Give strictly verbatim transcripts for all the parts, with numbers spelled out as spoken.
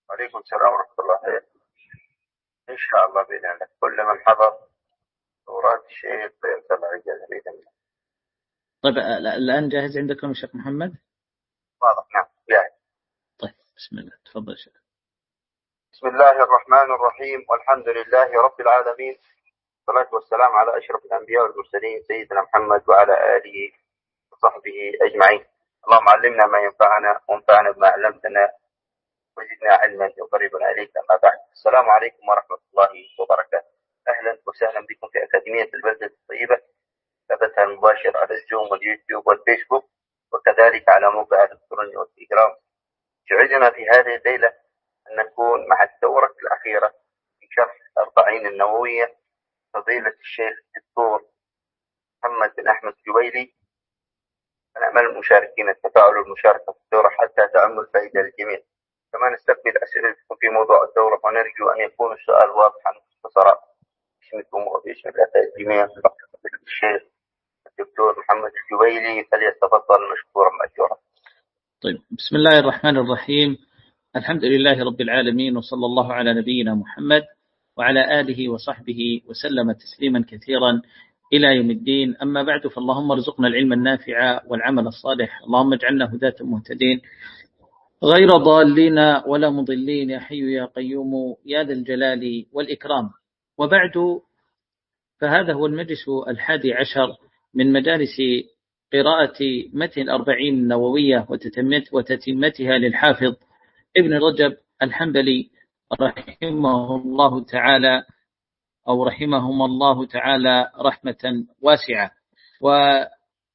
وعليكم السلام ورحمة الله. إن شاء الله بإذن الله كل من حضر دورات الشيخ فيرسل على الجزء بإذن الله. طيب الآن جاهز عندكم الشيخ محمد؟ واضح، نعم جاهز. طيب بسم الله، تفضل شيخ. بسم الله الرحمن الرحيم، والحمد لله رب العالمين، والصلاة والسلام على أشرف الأنبياء والمرسلين سيدنا محمد وعلى آله وصحبه أجمعين. اللهم علمنا ما ينفعنا وانفعنا بما علمتنا وزدنا علما يقربنا إليك. أما بعد، السلام عليكم ورحمة الله وبركاته. أهلا وسهلا بكم في أكاديمية البلدة الطيبة، بثها المباشر على الزوم واليوتيوب والفيسبوك، وكذلك على موقع الإلكتروني والتليجرام. يسعدنا في هذه الليلة أن نكون مع الدورة الأخيرة في شرح الأربعين النووية فضيلة الشيخ الدكتور محمد بن أحمد الجويلي. نأمل المشاركين التفاعل والمشاركة في الدورة حتى تعم الفائدة للجميع. كما نستقبل أسئلتكم في موضوع الدورة، ونرجو أن يكون السؤال واضحا مختصرا باسمكم وباسم الأكاديمية. الشيخ الدكتور محمد الجويلي فليتفضل مشكورا مأجورا. طيب بسم الله الرحمن الرحيم، الحمد لله رب العالمين، وصلى الله على نبينا محمد وعلى آله وصحبه وسلم تسليما كثيرا إلى يوم الدين. أما بعد، فاللهم ارزقنا العلم النافع والعمل الصالح، اللهم اجعلنا هداة مهتدين غير ضالين ولا مضلين، يا حي يا قيوم يا ذا الجلال والإكرام. وبعد، فهذا هو المجلس الحادي عشر من مجالس قراءة متن الأربعين النووية وتتمتها للحافظ ابن رجب الحنبلي رحمه الله تعالى، أو رحمهم الله تعالى رحمة واسعة. وقد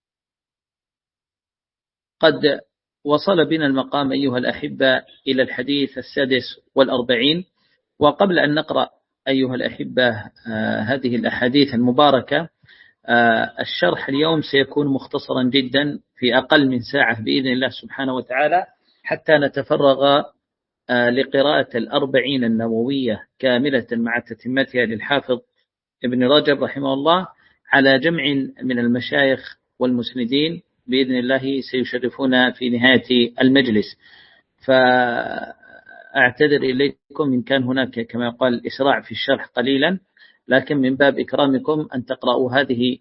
وصل بنا المقام أيها الأحبة إلى الحديث السادس والأربعين. وقبل أن نقرأ أيها الأحبة آه هذه الأحاديث المباركة، آه الشرح اليوم سيكون مختصرا جدا في أقل من ساعة بإذن الله سبحانه وتعالى، حتى نتفرغ آه لقراءة الأربعين النووية كاملة مع تتمتها للحافظ ابن رجب رحمه الله، على جمع من المشايخ والمسندين بإذن الله سيشرفون في نهاية المجلس. فأعتذر إليكم إن كان هناك كما يقال إسراع في الشرح قليلا، لكن من باب إكرامكم أن تقرأوا هذه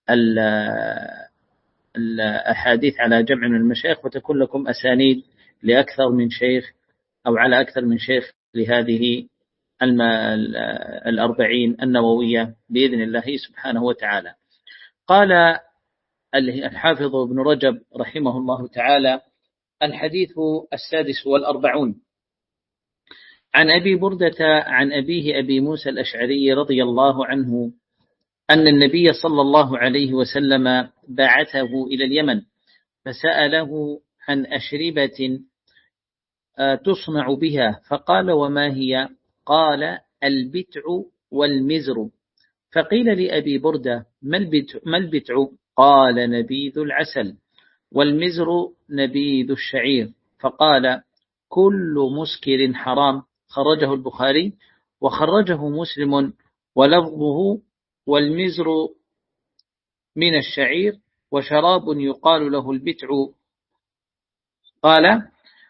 الأحاديث على جمع من المشايخ، وتكون لكم أسانيد لأكثر من شيخ أو على أكثر من شيخ لهذه الأربعين النووية بإذن الله سبحانه وتعالى. قال الحافظ ابن رجب رحمه الله تعالى: الحديث السادس والأربعون، عن أبي بردة عن أبيه أبي موسى الأشعري رضي الله عنه أن النبي صلى الله عليه وسلم بعثه إلى اليمن فسأله عن أشربة تصنع بها، فقال: وما هي؟ قال: البتع والمزر. فقيل لأبي بردة: ما البتع؟ ما البتع؟ قال: نبيذ العسل، والمزر نبيذ الشعير. فقال: كل مسكر حرام. خرجه البخاري وخرجه مسلم، ولفظه: والمزر من الشعير، وشراب يقال له البتع. قال: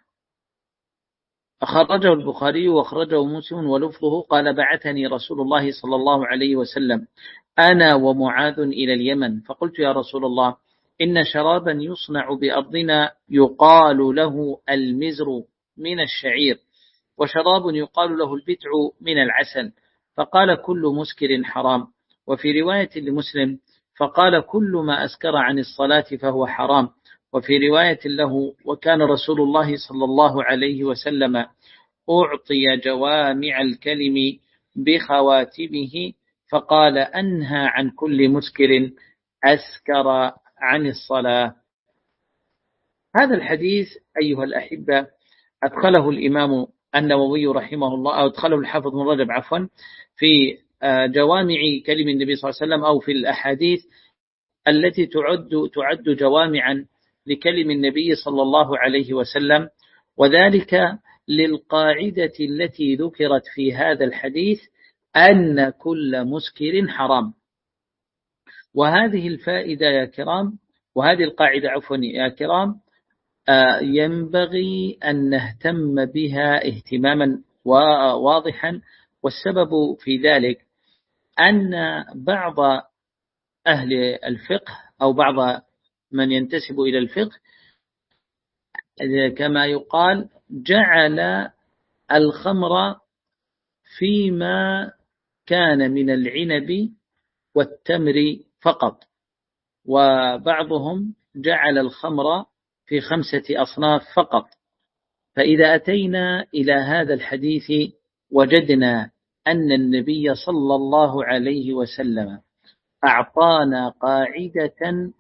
أخرجه البخاري وأخرجه مسلم، ولفظه: قال: بعثني رسول الله صلى الله عليه وسلم أنا ومعاذ إلى اليمن، فقلت: يا رسول الله، إن شرابا يصنع بأرضنا يقال له المزر من الشعير، وشراب يقال له البتع من العسل. فقال: كل مسكر حرام. وفي رواية لمسلم: فقال: كل ما أسكر عن الصلاة فهو حرام. وفي رواية له: وكان رسول الله صلى الله عليه وسلم أعطي جوامع الكلم بخواتمه، فقال: أنهى عن كل مسكر أسكر عن الصلاة. هذا الحديث أيها الأحبة أدخله الإمام النووي رحمه الله، أو أدخله الحافظ بن رجب عفوا في جوامع كلم النبي صلى الله عليه وسلم، أو في الأحاديث التي تعد تعد جوامعا لكلم النبي صلى الله عليه وسلم، وذلك للقاعدة التي ذكرت في هذا الحديث أن كل مسكر حرام. وهذه الفائدة يا كرام، وهذه القاعدة عفوا يا كرام، ينبغي أن نهتم بها اهتماما واضحا. والسبب في ذلك أن بعض أهل الفقه أو بعض من ينتسب إلى الفقه كما يقال جعل الخمر فيما كان من العنب والتمر فقط، وبعضهم جعل الخمر في خمسة أصناف فقط. فإذا أتينا إلى هذا الحديث وجدنا أن النبي صلى الله عليه وسلم أعطانا قاعدة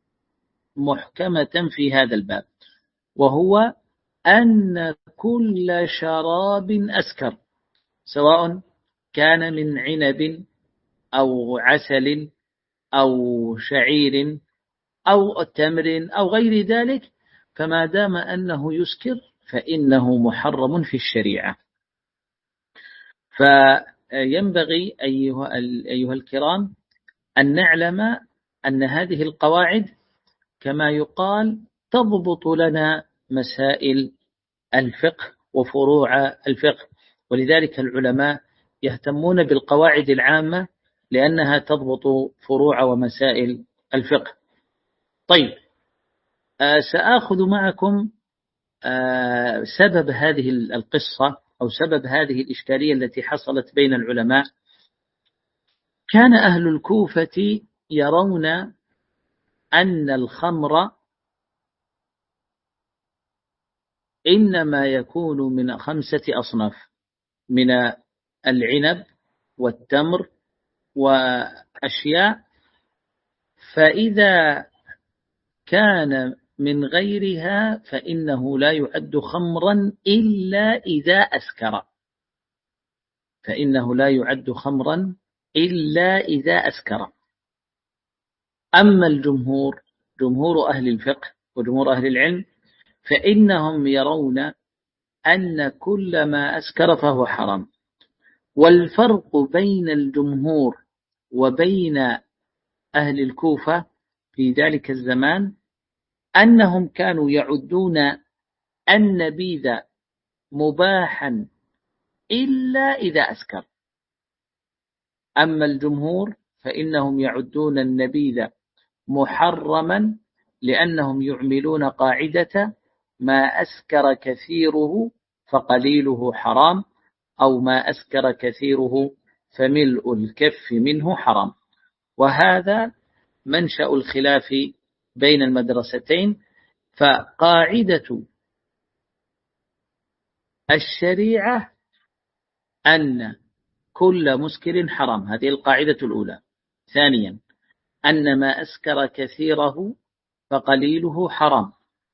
محكمة في هذا الباب، وهو أن كل شراب أسكر سواء كان من عنب أو عسل أو شعير أو تمر أو غير ذلك، فما دام أنه يسكر فإنه محرم في الشريعة. فينبغي أيها, أيها الكرام أن نعلم أن هذه القواعد كما يقال تضبط لنا مسائل الفقه وفروع الفقه، ولذلك العلماء يهتمون بالقواعد العامة لأنها تضبط فروع ومسائل الفقه. طيب، آه سأخذ معكم آه سبب هذه القصة أو سبب هذه الإشكالية التي حصلت بين العلماء. كان أهل الكوفة يرون أن الخمر إنما يكون من خمسة أصناف، من العنب والتمر وأشياء، فإذا كان من غيرها فإنه لا يعد خمرا إلا إذا أسكر، فإنه لا يعد خمرا إلا إذا أسكر. أما الجمهور، جمهور أهل الفقه وجمهور أهل العلم، فإنهم يرون أن كل ما أسكر فهو حرام. والفرق بين الجمهور وبين أهل الكوفة في ذلك الزمان أنهم كانوا يعدون النبيذ مباحا إلا إذا أسكر، أما الجمهور فإنهم يعدون النبيذ محرما لأنهم يعملون قاعدة ما أسكر كثيره فقليله حرام، أو ما أسكر كثيره فملء الكف منه حرام. وهذا منشأ الخلاف بين المدرستين. فقاعدة الشريعة أن كل مسكر حرام، هذه القاعدة الأولى. ثانيا، أن ما أسكر كثيره فقليله حرام.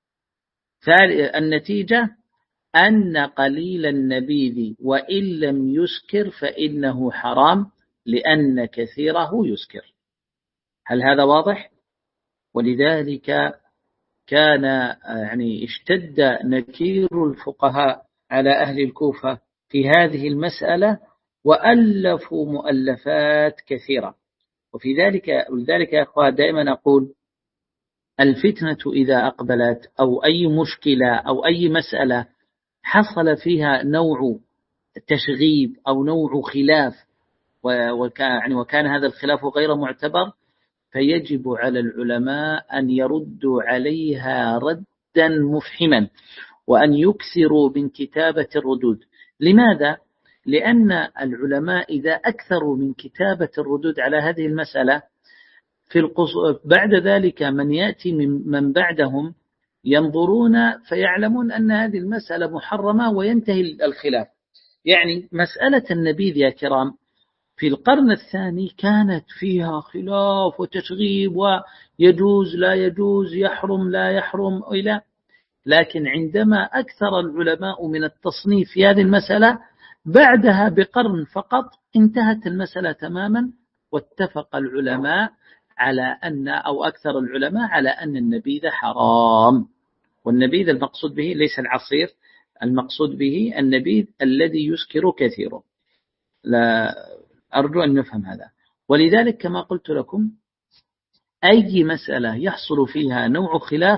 النتيجة أن قليل النبيذ وإن لم يسكر فإنه حرام لأن كثيره يسكر. هل هذا واضح؟ ولذلك كان يعني اشتد نكير الفقهاء على أهل الكوفة في هذه المسألة، وألفوا مؤلفات كثيرة. وفي ذلك ولذلك يا أخوة دائما أقول الفتنة إذا أقبلت أو أي مشكلة أو أي مسألة حصل فيها نوع تشغيب أو نوع خلاف وكان, يعني وكان هذا الخلاف غير معتبر، فيجب على العلماء أن يردوا عليها ردا مفحما وأن يكثروا من كتابة الردود. لماذا؟ لأن العلماء إذا أكثروا من كتابة الردود على هذه المسألة في القص... بعد ذلك من يأتي من, من بعدهم ينظرون فيعلمون أن هذه المسألة محرمة وينتهي الخلاف. يعني مسألة النبيذ يا كرام في القرن الثاني كانت فيها خلاف وتشغيب ويجوز لا يجوز، يحرم لا يحرم إلى، لكن عندما أكثر العلماء من التصنيف في هذه المسألة بعدها بقرن فقط انتهت المسألة تماما، واتفق العلماء على أن أو أكثر العلماء على أن النبيذ حرام. والنبيذ المقصود به ليس العصير، المقصود به النبيذ الذي يسكر كثيره. لا أرجو أن نفهم هذا. ولذلك كما قلت لكم أي مسألة يحصل فيها نوع خلاف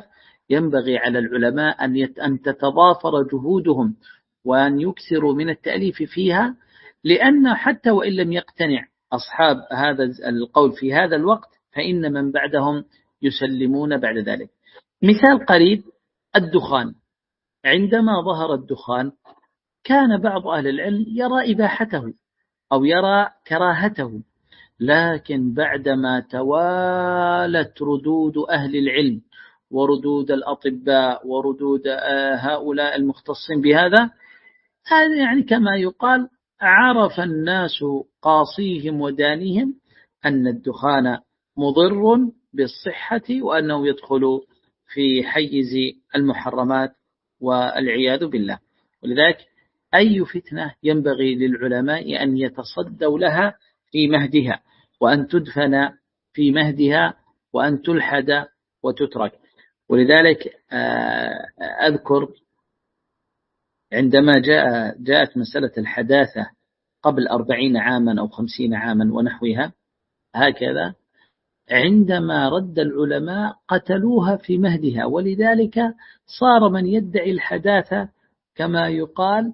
ينبغي على العلماء أن أن تتضافر جهودهم وأن يكثروا من التأليف فيها، لأن حتى وإن لم يقتنع أصحاب هذا القول في هذا الوقت فإن من بعدهم يسلمون بعد ذلك. مثال قريب الدخان، عندما ظهر الدخان كان بعض أهل العلم يرى إباحته أو يرى كراهته، لكن بعدما توالت ردود أهل العلم وردود الأطباء وردود هؤلاء المختصين بهذا، هذا يعني كما يقال عرف الناس قاصيهم ودانيهم أن الدخان مضر بالصحة وأنه يدخل في حيز المحرمات والعياذ بالله. ولذلك أي فتنة ينبغي للعلماء أن يتصدوا لها في مهدها، وأن تدفن في مهدها، وأن تلحد وتترك. ولذلك أذكر عندما جاء جاءت مسألة الحداثة قبل أربعين عاما أو خمسين عاما ونحوها هكذا، عندما رد العلماء قتلوها في مهدها، ولذلك صار من يدعي الحداثة كما يقال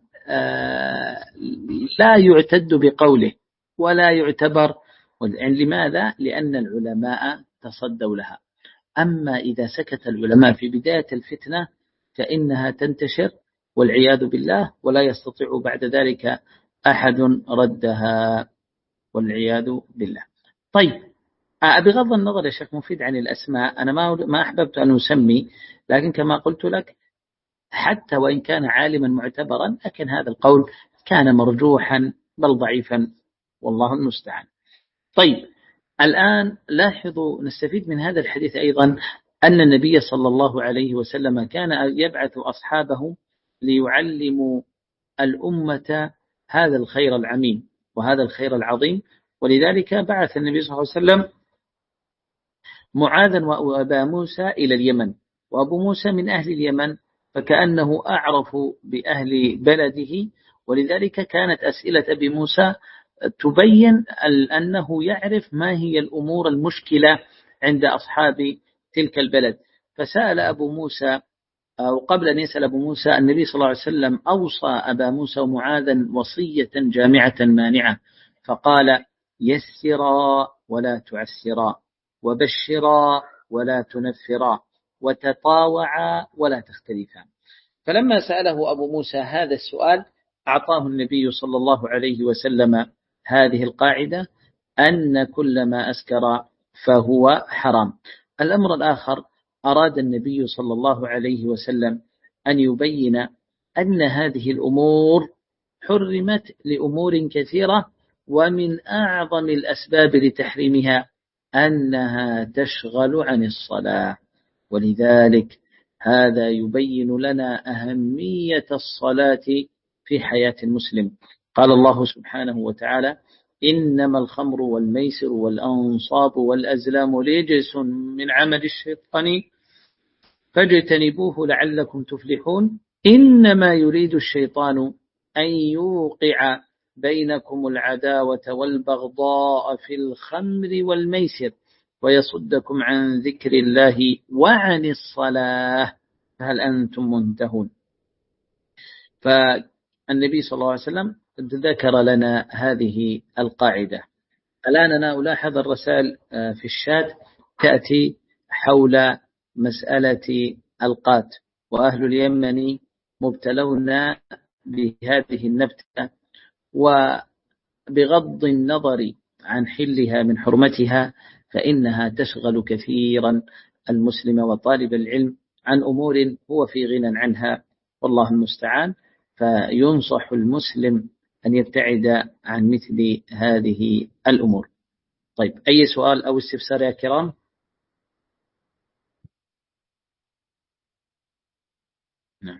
لا يعتد بقوله ولا يعتبر. لماذا؟ لأن العلماء تصدوا لها. أما إذا سكت العلماء في بداية الفتنة فإنها تنتشر والعياذ بالله، ولا يستطيع بعد ذلك أحد ردها والعياذ بالله. طيب، بغض النظر يا شيخ مفيد عن الأسماء، أنا ما ما أحببت أن أسمي، لكن كما قلت لك حتى وإن كان عالما معتبرا لكن هذا القول كان مرجوحا بل ضعيفا، والله المستعان. طيب، الآن لاحظوا نستفيد من هذا الحديث أيضا أن النبي صلى الله عليه وسلم كان يبعث أصحابه ليعلموا الأمة هذا الخير العميم وهذا الخير العظيم. ولذلك بعث النبي صلى الله عليه وسلم معاذا وأبا موسى إلى اليمن، وأبو موسى من أهل اليمن فكأنه أعرف بأهل بلده، ولذلك كانت أسئلة أبي موسى تبين أنه يعرف ما هي الأمور المشكلة عند أصحاب تلك البلد. فسأل أبو موسى، أو قبل أن يسأل أبو موسى النبي صلى الله عليه وسلم أوصى أبا موسى ومعاذا وصية جامعة مانعة، فقال: يسرا ولا تعسرا، وبشرا ولا تنفرا، وتطاوعا ولا تختلفا. فلما سأله أبو موسى هذا السؤال أعطاه النبي صلى الله عليه وسلم هذه القاعدة أن كل ما أسكر فهو حرام. الأمر الآخر، أراد النبي صلى الله عليه وسلم أن يبين أن هذه الأمور حرمت لأمور كثيرة، ومن أعظم الأسباب لتحريمها أنها تشغل عن الصلاة. ولذلك هذا يبين لنا أهمية الصلاة في حياة المسلم. قال الله سبحانه وتعالى: إنما الخمر والميسر والأنصاب والأزلام رجس من عمل الشيطان فاجتنبوه لعلكم تفلحون إنما يريد الشيطان أن يوقع بينكم العداوة والبغضاء في الخمر والميسر ويصدكم عن ذكر الله وعن الصلاة فهل أنتم منتهون. فالنبي صلى الله عليه وسلم ذكر لنا هذه القاعدة. الآن أنا ألاحظ الرسائل في الشات تأتي حول مسألة القات، وأهل اليمن مبتلون بهذه النبتة، وبغض النظر عن حلها من حرمتها فإنها تشغل كثيرا المسلم وطالب العلم عن أمور هو في غنى عنها، والله المستعان. فينصح المسلم أن يبتعد عن مثل هذه الأمور. طيب، أي سؤال أو استفسار يا كرام؟ نعم.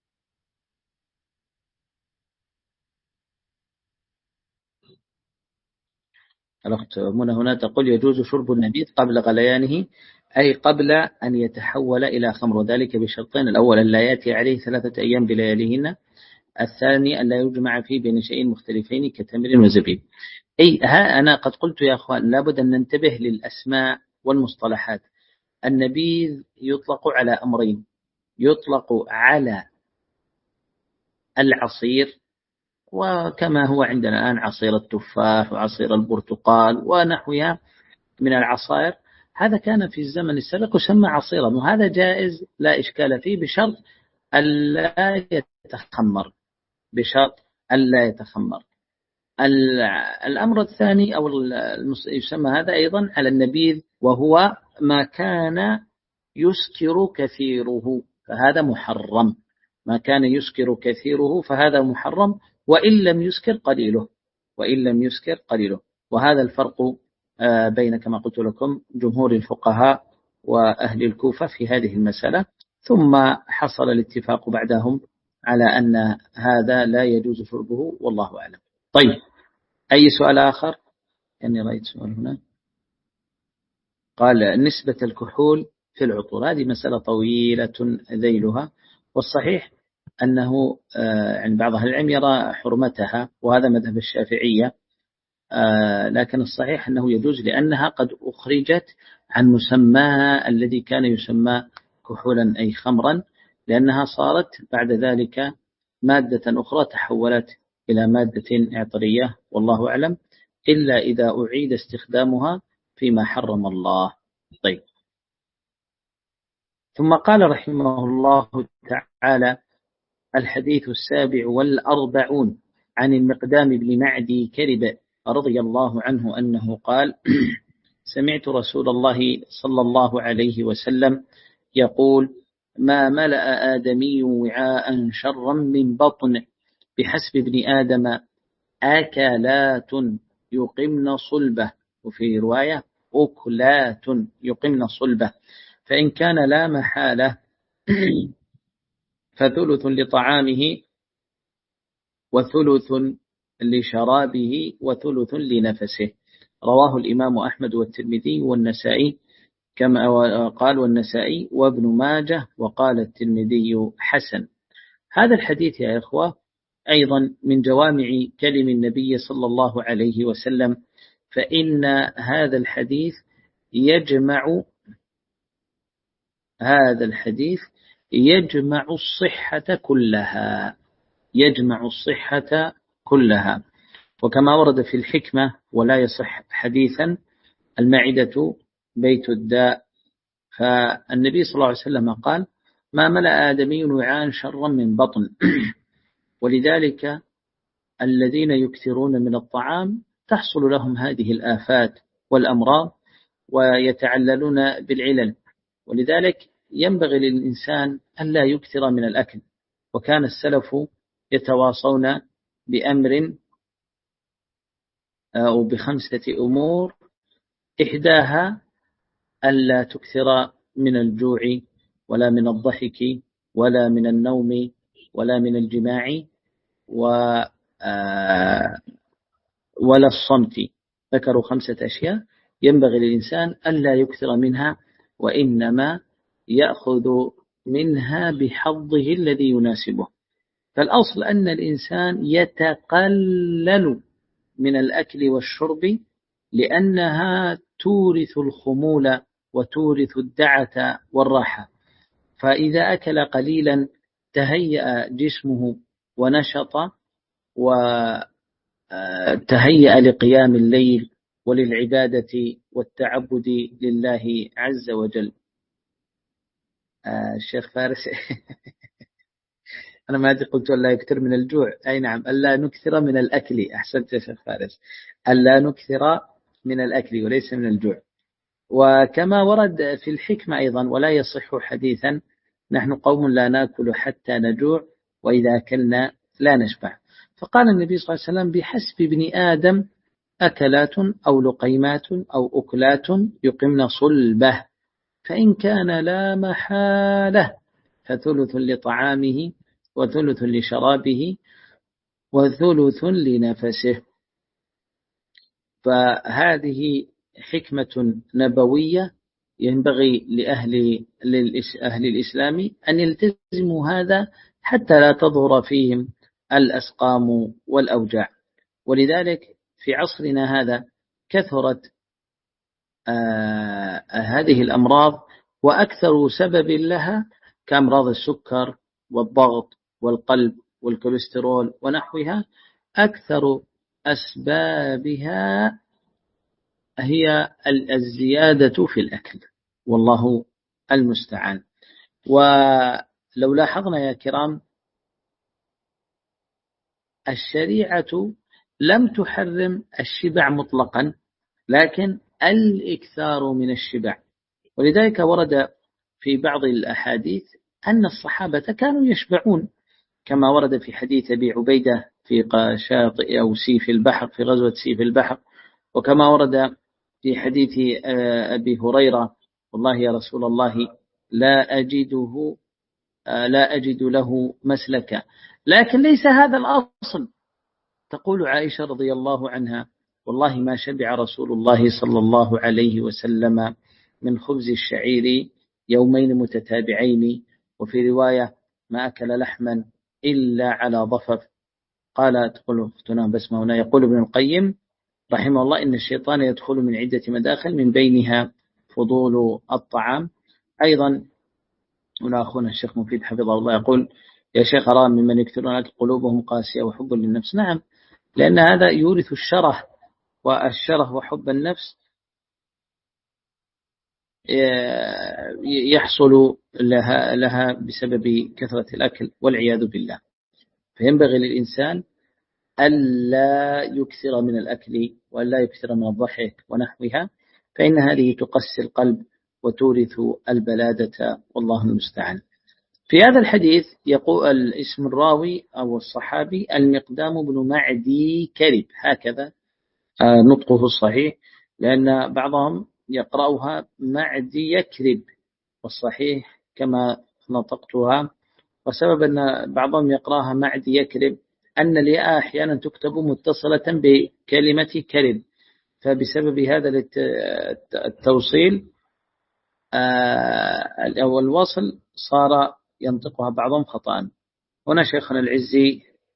الأخت منى هنا تقول: يجوز شرب النبيذ قبل غليانه، أي قبل أن يتحول إلى خمر، وذلك بشرطين: الأول أن لا يأتي عليه ثلاثة أيام بلياليهن، الثاني أن لا يجمع فيه بين شيئين مختلفين كتمر وزبيب. أي ها أنا قد قلت يا أخوان لابد أن ننتبه للأسماء والمصطلحات. النبيذ يطلق على أمرين: يطلق على العصير، وكما هو عندنا الآن عصير التفاح وعصير البرتقال ونحوها من العصائر، هذا كان في الزمن السابق يسمى عصيرا، وهذا جائز لا إشكال فيه بشرط ألا يتخمر، بشرط ألا يتخمر. الأمر الثاني أو يسمى هذا أيضا على النبيذ، وهو ما كان يسكر كثيره فهذا محرم، ما كان يسكر كثيره فهذا محرم، وإن لم يسكر قليله، وإن لم يسكر قليله. وهذا الفرق بين كما قلت لكم جمهور الفقهاء وأهل الكوفة في هذه المسألة، ثم حصل الاتفاق بعدهم على أن هذا لا يجوز شربه، والله أعلم. طيب، أي سؤال آخر؟ يعني رأيت سؤال هنا قال نسبة الكحول في العطور، هذه مسألة طويلة ذيلها، والصحيح أنه عند بعض أهل العلم يرى حرمتها، وهذا مذهب الشافعية، لكن الصحيح أنه يجوز لأنها قد أخرجت عن مسماها الذي كان يسمى كحولا أي خمرا، لأنها صارت بعد ذلك مادة أخرى تحولت إلى مادة عطرية، والله أعلم، إلا إذا أعيد استخدامها فيما حرم الله. طيب، ثم قال رحمه الله تعالى: الحديث السابع والأربعون عن المقدام بن معدي كرب رضي الله عنه أنه قال: سمعت رسول الله صلى الله عليه وسلم يقول: ما ملأ آدمي وعاء شرا من بطن، بحسب ابن آدم أكلات يقمن صلبه، وفي رواية أكلات يقمن صلبه، فإن كان لا محالة فثلث لطعامه وثلث لشرابه وثلث لنفسه. رواه الإمام أحمد والترمذي والنسائي، كما قال والنسائي وابن ماجه، وقال الترمذي حسن. هذا الحديث يا إخوة أيضا من جوامع كلم النبي صلى الله عليه وسلم، فإن هذا الحديث يجمع هذا الحديث يجمع الصحة كلها، يجمع الصحة كلها. وكما ورد في الحكمة: ولا يصح حديثا المعدة بيت الداء. فالنبي صلى الله عليه وسلم قال: ما ملأ آدمي وعاء شرا من بطن. ولذلك الذين يكثرون من الطعام تحصل لهم هذه الآفات والأمراض ويتعللون بالعلل، ولذلك ينبغي للإنسان أن لا يكثر من الأكل. وكان السلف يتواصون بأمر أو بخمسة أمور، إحداها ألا تكثر من الجوع ولا من الضحك ولا من النوم ولا من الجماع ولا الصمت. ذكروا خمسة أشياء ينبغي للإنسان ألا يكثر منها، وإنما يأخذ منها بحظه الذي يناسبه. فالأصل أن الإنسان يتقلل من الأكل والشرب، لأنها تورث الخمول وتورث الدعة والراحة. فإذا أكل قليلا تهيأ جسمه ونشط وتهيأ لقيام الليل وللعبادة والتعبد لله عز وجل. الشيخ فارس أنا ما أدري، قلت ألا يكثر من الجوع، أي نعم، ألا نكثر من الأكل. أحسنت يا شيخ فارس، ألا نكثر من الأكل وليس من الجوع. وكما ورد في الحكمة أيضا: ولا يصح حديثا نحن قوم لا نأكل حتى نجوع، وإذا أكلنا لا نشبع. فقال النبي صلى الله عليه وسلم: بحسب ابن آدم أكلات أو لقيمات أو أكلات يقمن صلبه، فإن كان لا محالة فثلث لطعامه وثلث لشرابه وثلث لنفسه. فهذه حكمة نبوية ينبغي لأهل أهل الإسلام أن يلتزموا هذا حتى لا تظهر فيهم الأسقام والأوجاع. ولذلك في عصرنا هذا كثرت آه هذه الأمراض وأكثر سبب لها كأمراض السكر والضغط والقلب والكوليسترول ونحوها، أكثر أسبابها هي الزيادة في الأكل، والله المستعان. ولو لاحظنا يا كرام، الشريعة لم تحرم الشبع مطلقا، لكن الإكثار من الشبع. ولذلك ورد في بعض الأحاديث أن الصحابة كانوا يشبعون، كما ورد في حديث أبي عبيدة في شاطئ أو سيف البحر، في غزوة سيف البحر، وكما ورد في حديث أبي هريرة: والله يا رسول الله لا أجده لا أجد له مسلكا. لكن ليس هذا الأصل. تقول عائشة رضي الله عنها: والله ما شبع رسول الله صلى الله عليه وسلم من خبز الشعير يومين متتابعين، وفي رواية: ما أكل لحما إلا على ضفف. قال تقول أختنا بسمة هنا: يقول ابن القيم رحمه الله: إن الشيطان يدخل من عدة مداخل، من بينها فضول الطعام. أيضا هنا أخونا الشيخ مفيد حفظه الله يقول: يا شيخ أرى ممن يكثرون قلوبهم قاسية وحب للنفس. نعم، لأن هذا يورث الشره، والشره وحب النفس يحصل لها, لها بسبب كثرة الأكل والعياذ بالله. فينبغي للإنسان ألا يكثر من الأكل وألا يكثر من الضحك ونحوها، فإن هذه تقسي القلب وتورث البلادة، والله المستعان. في هذا الحديث يقول اسم الراوي أو الصحابي المقدام بن معدي كرب، هكذا نطقه الصحيح، لأن بعضهم يقرأها معدي يكرب، والصحيح كما نطقتها. وسبب أن بعضهم يقرأها معدي يكرب أن الياء أحيانا تكتب متصلة بكلمة كرب، فبسبب هذا التوصيل أو الوصل صار ينطقها بعضهم خطأ. هنا شيخنا العزي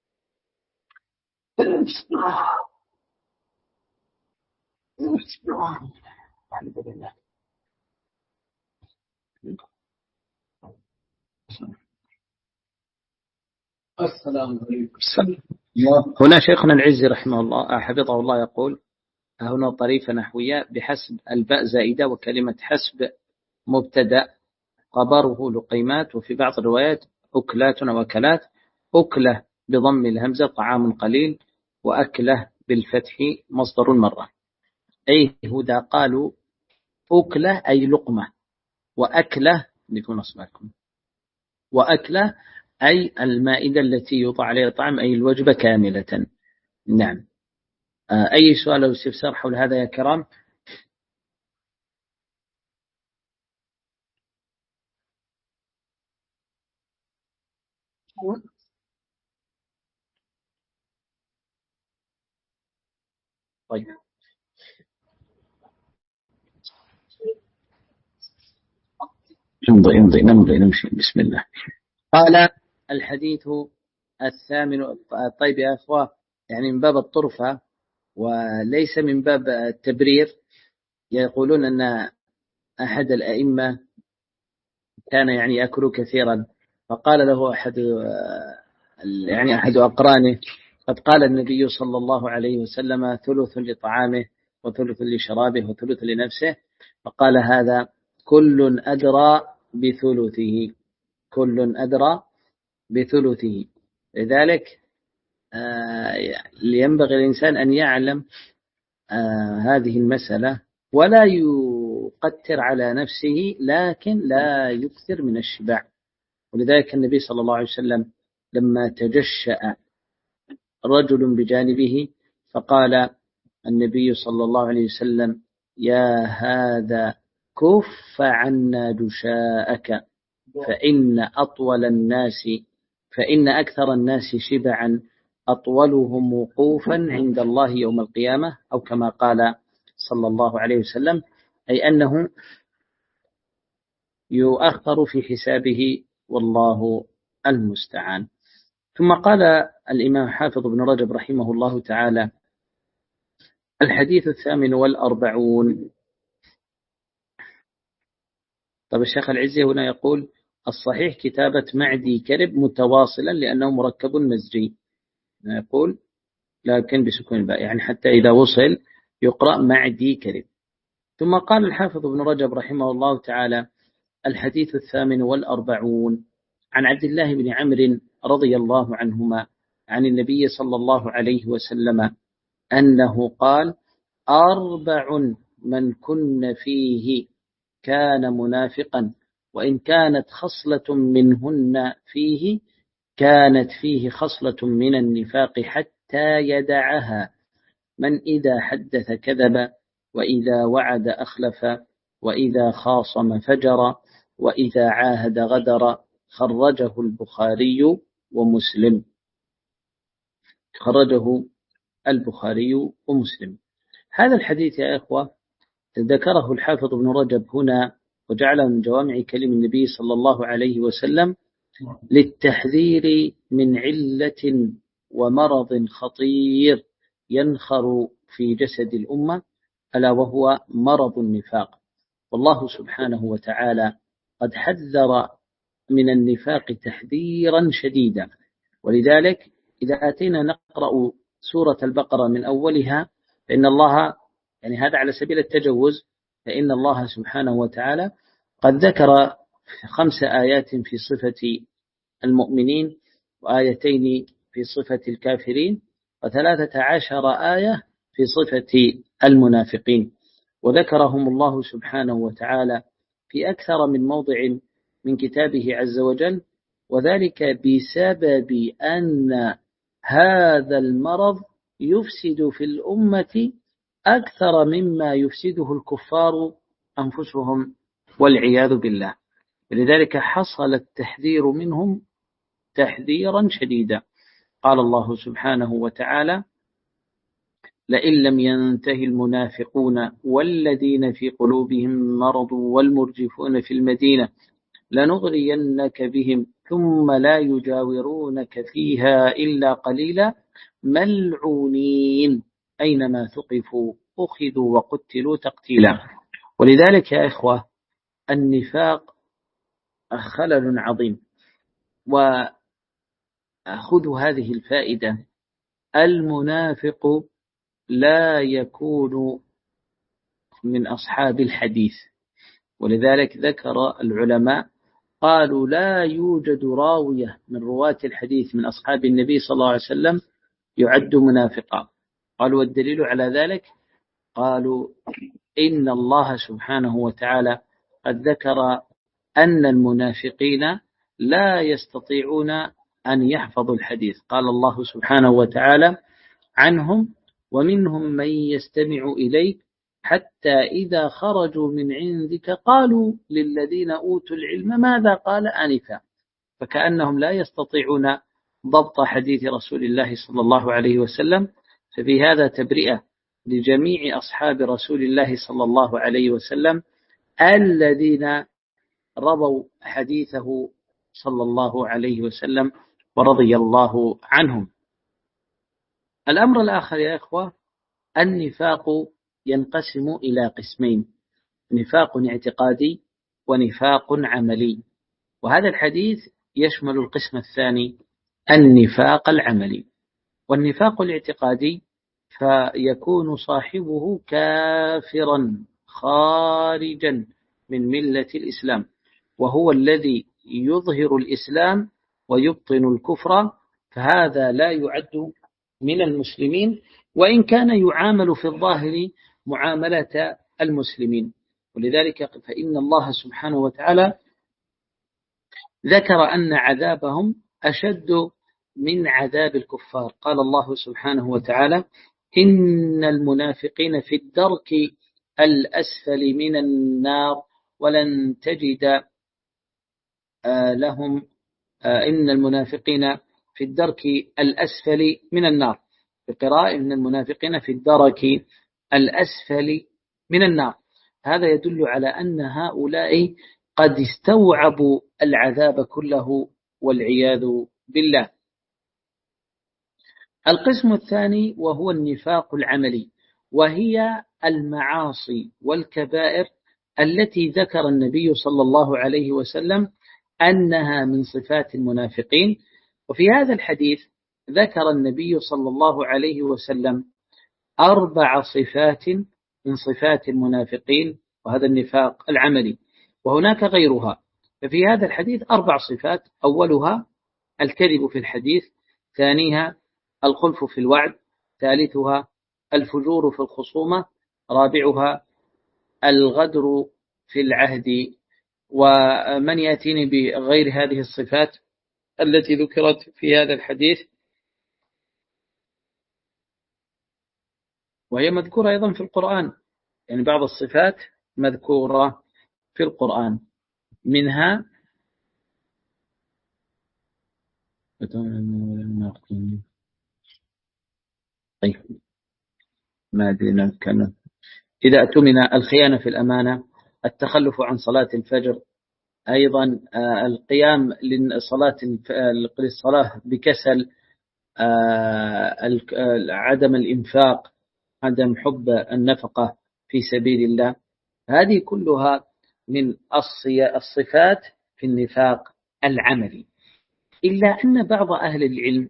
السلام عليكم. هنا شيخنا العزي رحمه الله حفظه الله يقول: هنا طريفة نحوية بحسب الباء زائدة، وكلمة حسب مبتدأ، خبره لقيمات، وفي بعض الروايات أكلات وأكلات. أكله بضم الهمزة طعام قليل، وأكله بالفتح مصدر مرة. أي هدى قالوا أكله أي لقمة، وأكله لكم أصبعكم، وأكله أي المائدة التي يوضع عليها الطعام، أي الوجبة كاملة. نعم. أي سؤال أو استفسار حول هذا يا كرام؟ طيب، يمضي يمضي نمضي نمشي. بسم الله. قال الحديث الثامن. طيب يا أخوة، يعني من باب الطرفة وليس من باب التبرير، يقولون أن أحد الأئمة كان يعني يأكل كثيرا، فقال له أحد يعني أحد أقرانه: قد قال النبي صلى الله عليه وسلم ثلث لطعامه وثلث لشرابه وثلث لنفسه. فقال: هذا كل أدرى بثلثه، كل أدرى بثلثه. لذلك ينبغي الإنسان أن يعلم هذه المسألة ولا يقتر على نفسه، لكن لا يكثر من الشبع. ولذلك النبي صلى الله عليه وسلم لما تجشأ رجل بجانبه فقال النبي صلى الله عليه وسلم: يا هذا كف عنا جشاءك، فإن أطول الناس فإن أكثر الناس شبعا أطولهم وقوفا عند الله يوم القيامة، أو كما قال صلى الله عليه وسلم، أي أنه يؤخر في حسابه، والله المستعان. ثم قال الإمام حافظ بن رجب رحمه الله تعالى: الحديث الثامن والأربعون. طب الشيخ العزي هنا يقول الصحيح كتابة معدي كرب متواصلا لأنه مركب مزجي، يقول لكن بسكون الباء، يعني حتى إذا وصل يقرأ معدي كرب. ثم قال الحافظ ابن رجب رحمه الله تعالى: الحديث الثامن والأربعون عن عبد الله بن عمرو رضي الله عنهما عن النبي صلى الله عليه وسلم أنه قال: أربع من كن فيه كان منافقا، وإن كانت خصلة منهن فيه كانت فيه خصلة من النفاق حتى يدعها: من إذا حدث كذب، وإذا وعد أخلف، وإذا خاصم فجر، وإذا عاهد غدر. خرجه البخاري ومسلم. خرجه البخاري ومسلم. هذا الحديث يا إخوة ذكره الحافظ ابن رجب هنا وجعله من جوامع كلم النبي صلى الله عليه وسلم للتحذير من علة ومرض خطير ينخر في جسد الأمة، ألا وهو مرض النفاق. والله سبحانه وتعالى قد حذر من النفاق تحذيرا شديدا، ولذلك إذا أتينا نقرأ سورة البقرة من أولها فإن الله، يعني هذا على سبيل التجوز، فإن الله سبحانه وتعالى قد ذكر خمس آيات في صفة المؤمنين، وآيتين في صفة الكافرين، وثلاثة عشر آية في صفة المنافقين، وذكرهم الله سبحانه وتعالى في أكثر من موضع من كتابه عز وجل، وذلك بسبب أن هذا المرض يفسد في الأمة أكثر مما يفسده الكفار أنفسهم والعياذ بالله. لذلك حصل التحذير منهم تحذيرا شديدا. قال الله سبحانه وتعالى: لئن لم ينتهي المنافقون والذين في قلوبهم مرض والمرجفون في المدينة لنغرينك بهم ثم لا يجاورونك فيها إلا قليلا ملعونين أينما ثقفوا أخذوا وقتلوا تقتيلا. ولذلك يا إخوة النفاق خلل عظيم. وخذوا هذه الفائدة: المنافق لا يكون من أصحاب الحديث. ولذلك ذكر العلماء قالوا لا يوجد راوية من رواة الحديث من أصحاب النبي صلى الله عليه وسلم يعد منافقا. قالوا والدليل على ذلك؟ قالوا إن الله سبحانه وتعالى قد ذكر أن المنافقين لا يستطيعون أن يحفظوا الحديث. قال الله سبحانه وتعالى عنهم: ومنهم من يستمع إليك حتى إذا خرجوا من عندك قالوا للذين أوتوا العلم ماذا قال آنفا. فكأنهم لا يستطيعون ضبط حديث رسول الله صلى الله عليه وسلم. ففي هذا تبرئة لجميع أصحاب رسول الله صلى الله عليه وسلم الذين رضوا حديثه صلى الله عليه وسلم ورضي الله عنهم. الأمر الآخر يا إخوة: النفاق ينقسم إلى قسمين: نفاق اعتقادي ونفاق عملي. وهذا الحديث يشمل القسم الثاني النفاق العملي. والنفاق الاعتقادي فيكون صاحبه كافرا خارجا من ملة الإسلام، وهو الذي يظهر الإسلام ويبطن الكفر، فهذا لا يعد من المسلمين وإن كان يعامل في الظاهر معاملة المسلمين. ولذلك فإن الله سبحانه وتعالى ذكر أن عذابهم أشد من عذاب الكفار. قال الله سبحانه وتعالى: إن المنافقين في الدرك الأسفل من النار ولن تجد لهم إن المنافقين في الدرك الأسفل من النار، بقراءة إن المنافقين في الدرك الأسفل من النار. هذا يدل على أن هؤلاء قد استوعبوا العذاب كله والعياذ بالله. القسم الثاني وهو النفاق العملي، وهي المعاصي والكبائر التي ذكر النبي صلى الله عليه وسلم أنها من صفات المنافقين. وفي هذا الحديث ذكر النبي صلى الله عليه وسلم أربع صفات من صفات المنافقين، وهذا النفاق العملي، وهناك غيرها. ففي هذا الحديث أربع صفات: أولها الكذب في الحديث، ثانيها الخلف في الوعد، ثالثها الفجور في الخصومة، رابعها الغدر في العهد. ومن يأتيني بغير هذه الصفات التي ذكرت في هذا الحديث، وهي مذكورة أيضا في القرآن، يعني بعض الصفات مذكورة في القرآن، منها طيب ما أدري كان إذا أتمنى الخيانة في الأمانة، التخلف عن صلاة الفجر، أيضا القيام للصلاة للصلاة بكسل، عدم الإنفاق، عدم حب النفقة في سبيل الله. هذه كلها من الصفات في النفاق العملي. إلا أن بعض أهل العلم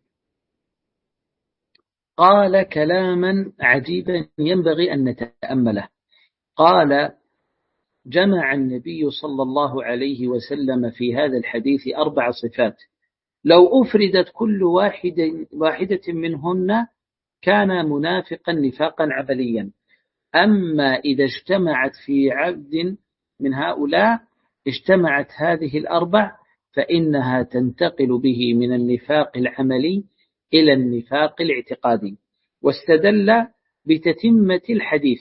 قال كلاما عجيبا ينبغي أن نتأمله. قال: جمع النبي صلى الله عليه وسلم في هذا الحديث أربع صفات، لو أفردت كل واحد واحدة منهن كان منافقا نفاقا عمليا، أما إذا اجتمعت في عبد من هؤلاء اجتمعت هذه الأربع فإنها تنتقل به من النفاق العملي إلى النفاق الاعتقادي. واستدل بتتمة الحديث.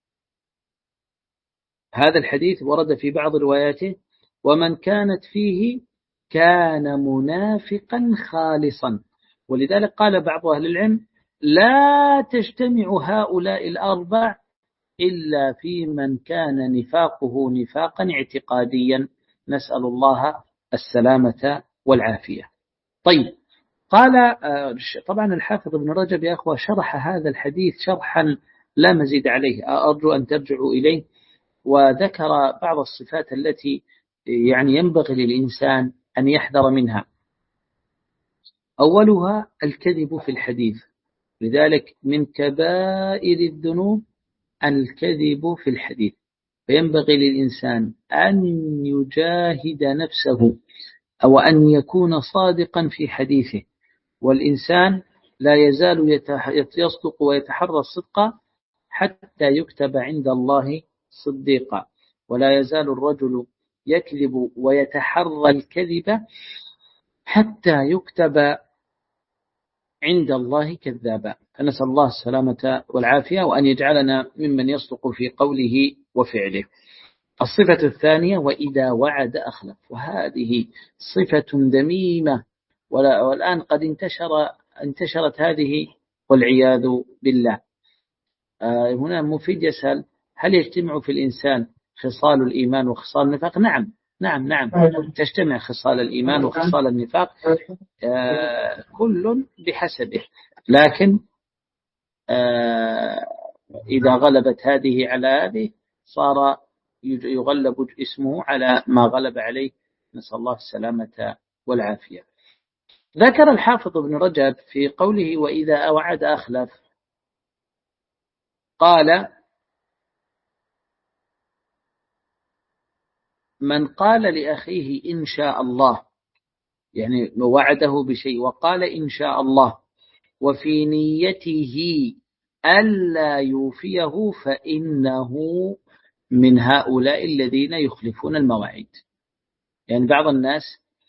هذا الحديث ورد في بعض رواياته: ومن كانت فيه كان منافقا خالصا. ولذلك قال بعض أهل العلم: لا تجتمع هؤلاء الأربع إلا في من كان نفاقه نفاقا اعتقاديا، نسأل الله السلامة والعافية. طيب، قال طبعا الحافظ ابن رجب يا أخوة شرح هذا الحديث شرحا لا مزيد عليه، أرجو أن ترجعوا إليه، وذكر بعض الصفات التي يعني ينبغي للإنسان أن يحذر منها. أولها الكذب في الحديث، لذلك من كبائر الذنوب الكذب في الحديث، فينبغي للإنسان أن يجاهد نفسه أو أن يكون صادقا في حديثه. والإنسان لا يزال يصدق ويتحرى الصدق حتى يكتب عند الله صديقا، ولا يزال الرجل يكذب ويتحرى الكذب حتى يكتب عند الله كذابا. فنسأل الله السلامة والعافية، وأن يجعلنا ممن يصدق في قوله وفعله. الصفة الثانية: وإذا وعد أخلف، وهذه صفة ذميمة، والآن قد انتشر انتشرت هذه والعياذ بالله. هنا مفيد يسأل: هل يجتمع في الإنسان خصال الإيمان وخصال النفاق؟ نعم نعم نعم تجتمع خصال الإيمان وخصال النفاق، كل بحسبه، لكن إذا غلبت هذه على هذه صار يغلب اسمه على ما غلب عليه، نسأل الله السلامة والعافية. ذكر الحافظ ابن رجب في قوله: وإذا وعد أخلف، قال: من قال لأخيه إن شاء الله، يعني وعده بشيء وقال إن شاء الله، وفي نيته ألا يوفيه، فإنه من هؤلاء الذين يخلفون المواعيد. يعني بعض الناس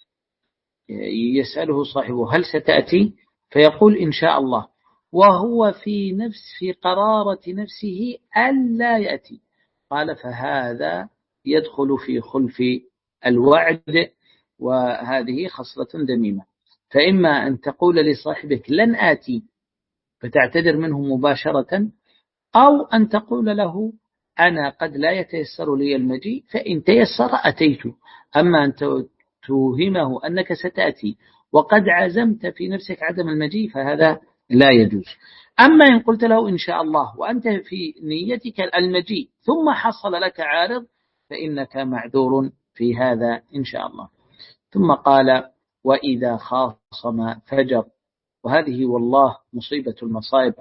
يسأله صاحبه: هل ستأتي؟ فيقول إن شاء الله، وهو في نفس في قرارة نفسه ألا يأتي. قال: فهذا يدخل في خلف الوعد، وهذه خصلة ذميمة. فإما أن تقول لصاحبك لن آتي فتعتذر منه مباشرة، أو أن تقول له أنا قد لا يتيسر لي المجيء، فإن تيسر أتيت. أما أن توهمه أنك ستأتي وقد عزمت في نفسك عدم المجيء فهذا لا يجوز. أما إن قلت له إن شاء الله وأنت في نيتك المجيء ثم حصل لك عارض، فإنك معذور في هذا إن شاء الله. ثم قال وإذا خاصم فجر. وهذه والله مصيبة المصائب.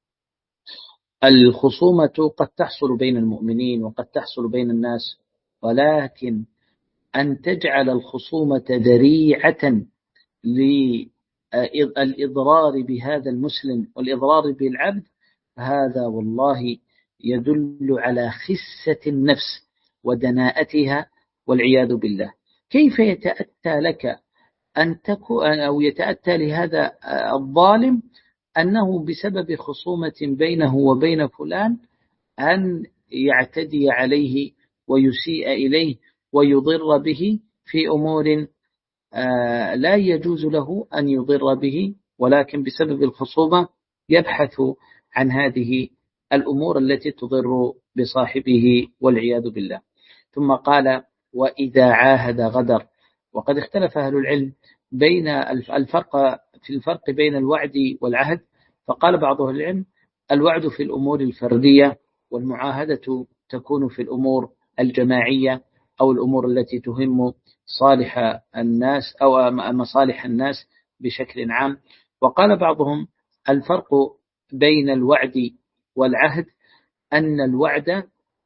الخصومة قد تحصل بين المؤمنين وقد تحصل بين الناس، ولكن أن تجعل الخصومة ذريعة للإضرار بهذا المسلم والإضرار بالعبد، هذا والله يدل على خسة النفس ودناءتها والعياذ بالله. كيف يتأتى لك أن تكون أو يتأتى لهذا الظالم أنه بسبب خصومة بينه وبين فلان أن يعتدي عليه ويسيء إليه ويضر به في أمور لا يجوز له أن يضر به، ولكن بسبب الخصومة يبحث عن هذه الأمور التي تضر بصاحبه والعياذ بالله. ثم قال وإذا عاهد غدر. وقد اختلف أهل العلم بين الفرق في الفرق بين الوعد والعهد، فقال بعض أهل العلم الوعد في الأمور الفردية، والمعاهدة تكون في الأمور الجماعية أو الأمور التي تهم صالح الناس أو مصالح الناس بشكل عام. وقال بعضهم الفرق بين الوعد والعهد أن الوعد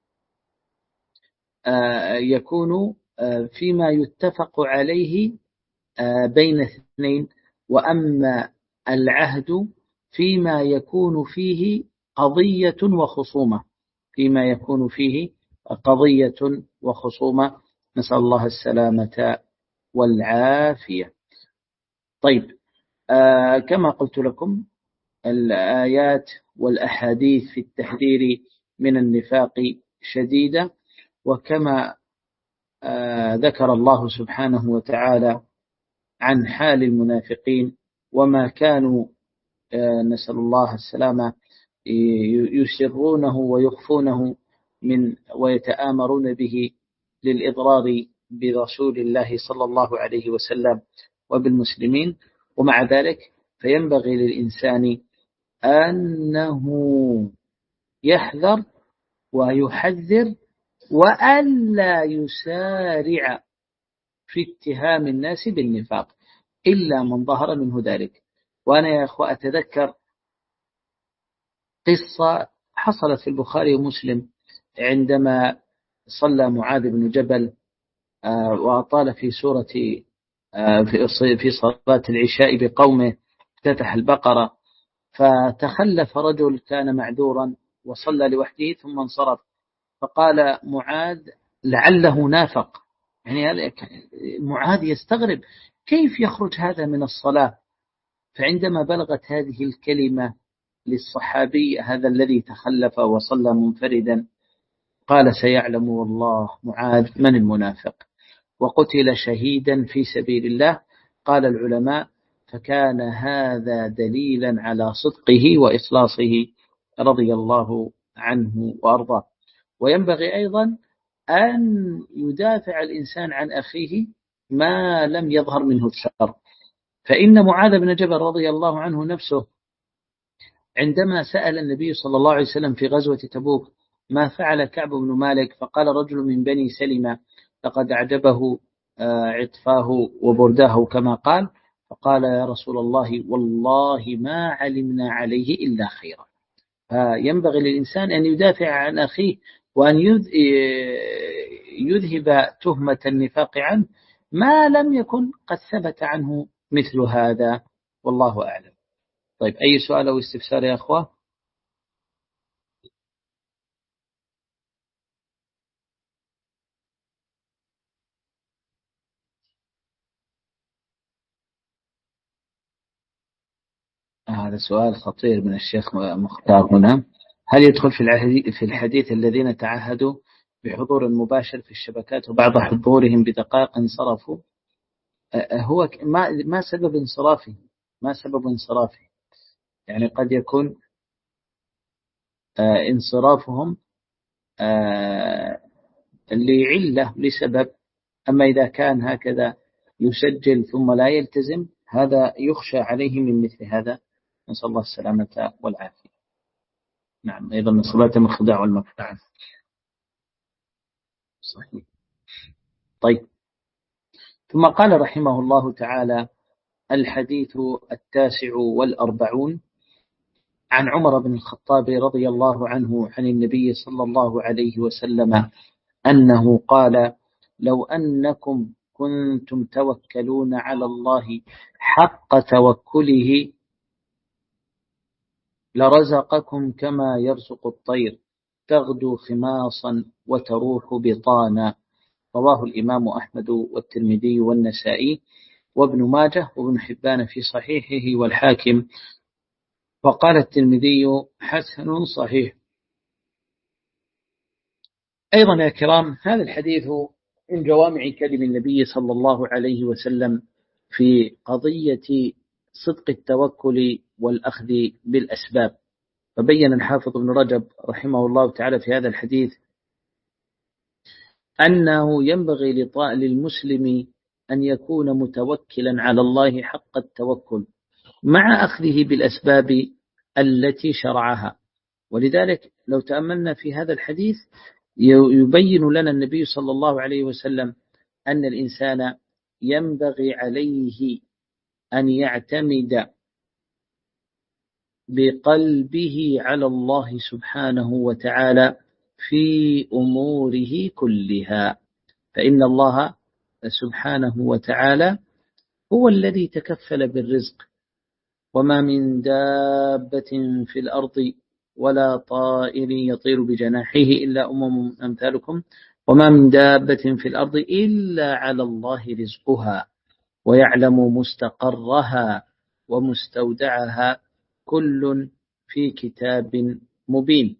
يكون فيما يتفق عليه بين اثنين، وأما العهد فيما يكون فيه قضية وخصومة فيما يكون فيه قضية وخصومة نسأل الله السلامة والعافية. طيب، آه كما قلت لكم الآيات والأحاديث في التحذير من النفاق شديدة، وكما آه ذكر الله سبحانه وتعالى عن حال المنافقين وما كانوا آه نسأل الله السلامة يسرونه ويخفونه من ويتآمرون به للإضرار برسول الله صلى الله عليه وسلم وبالمسلمين. ومع ذلك فينبغي للإنسان أنه يحذر ويحذر وألا يسارع في اتهام الناس بالنفاق إلا من ظهر منه ذلك. وأنا يا أخوة أتذكر قصة حصلت في البخاري ومسلم عندما صلى معاذ بن جبل وأطال في سورة في صلاة العشاء بقومه، افتتح البقرة، فتخلف رجل كان معذورا وصلى لوحده ثم انصرف، فقال معاذ لعله نافق. يعني معاذ يستغرب كيف يخرج هذا من الصلاة. فعندما بلغت هذه الكلمة للصحابي هذا الذي تخلف وصلى منفردا قال سيعلم والله معاذ من المنافق، وقتل شهيدا في سبيل الله. قال العلماء فكان هذا دليلا على صدقه وإخلاصه رضي الله عنه وأرضاه. وينبغي أيضا أن يدافع الإنسان عن أخيه ما لم يظهر منه الشر. فإن معاذ بن جبل رضي الله عنه نفسه عندما سأل النبي صلى الله عليه وسلم في غزوة تبوك ما فعل كعب بن مالك، فقال رجل من بني سلمة لقد أعجبه عطفاه وبرداه كما قال، فقال يا رسول الله والله ما علمنا عليه إلا خيرا. فينبغي للإنسان أن يدافع عن أخيه وأن يذهب تهمة النفاق عنه ما لم يكن قد ثبت عنه مثل هذا، والله أعلم. طيب، أي سؤال أو استفسار يا أخوة؟ هذا سؤال خطير من الشيخ مختار هنا. هل يدخل في الحديث الذين تعهدوا بحضور مباشر في الشبكات وبعد حضورهم بدقائق انصرفوا؟ هو ما ما سبب انصرافه ما سبب انصرافه يعني قد يكون انصرافهم لعلة لسبب، أما إذا كان هكذا يسجل ثم لا يلتزم هذا يخشى عليه من مثل هذا، نسأل الله السلامة والعافية. نعم، أيضا من صلاة الخداع والمخدع. صحيح. طيب، ثم قال رحمه الله تعالى: الحديث التاسع والأربعون عن عمر بن الخطاب رضي الله عنه عن النبي صلى الله عليه وسلم أنه قال: لو أنكم كنتم توكلون على الله حق توكله لرزقكم كما يرزق الطير تغدو خماصا وتروح بطانا. رواه الإمام أحمد والترمذي والنسائي وابن ماجه وابن حبان في صحيحه والحاكم، وقال الترمذي حسن صحيح. أيضا يا كرام، هذا الحديث من جوامع كلم النبي صلى الله عليه وسلم في قضية صدق التوكل والأخذ بالأسباب. فبين الحافظ ابن رجب رحمه الله تعالى في هذا الحديث أنه ينبغي للمسلم أن يكون متوكلا على الله حق التوكل مع أخذه بالأسباب التي شرعها. ولذلك لو تأملنا في هذا الحديث يبين لنا النبي صلى الله عليه وسلم أن الإنسان ينبغي عليه أن يعتمد بقلبه على الله سبحانه وتعالى في أموره كلها، فإن الله سبحانه وتعالى هو الذي تكفل بالرزق، وما من دابة في الأرض ولا طائر يطير بجناحه إلا أمم أمثالكم وما من دابة في الأرض إلا على الله رزقها ويعلم مستقرها ومستودعها كل في كتاب مبين.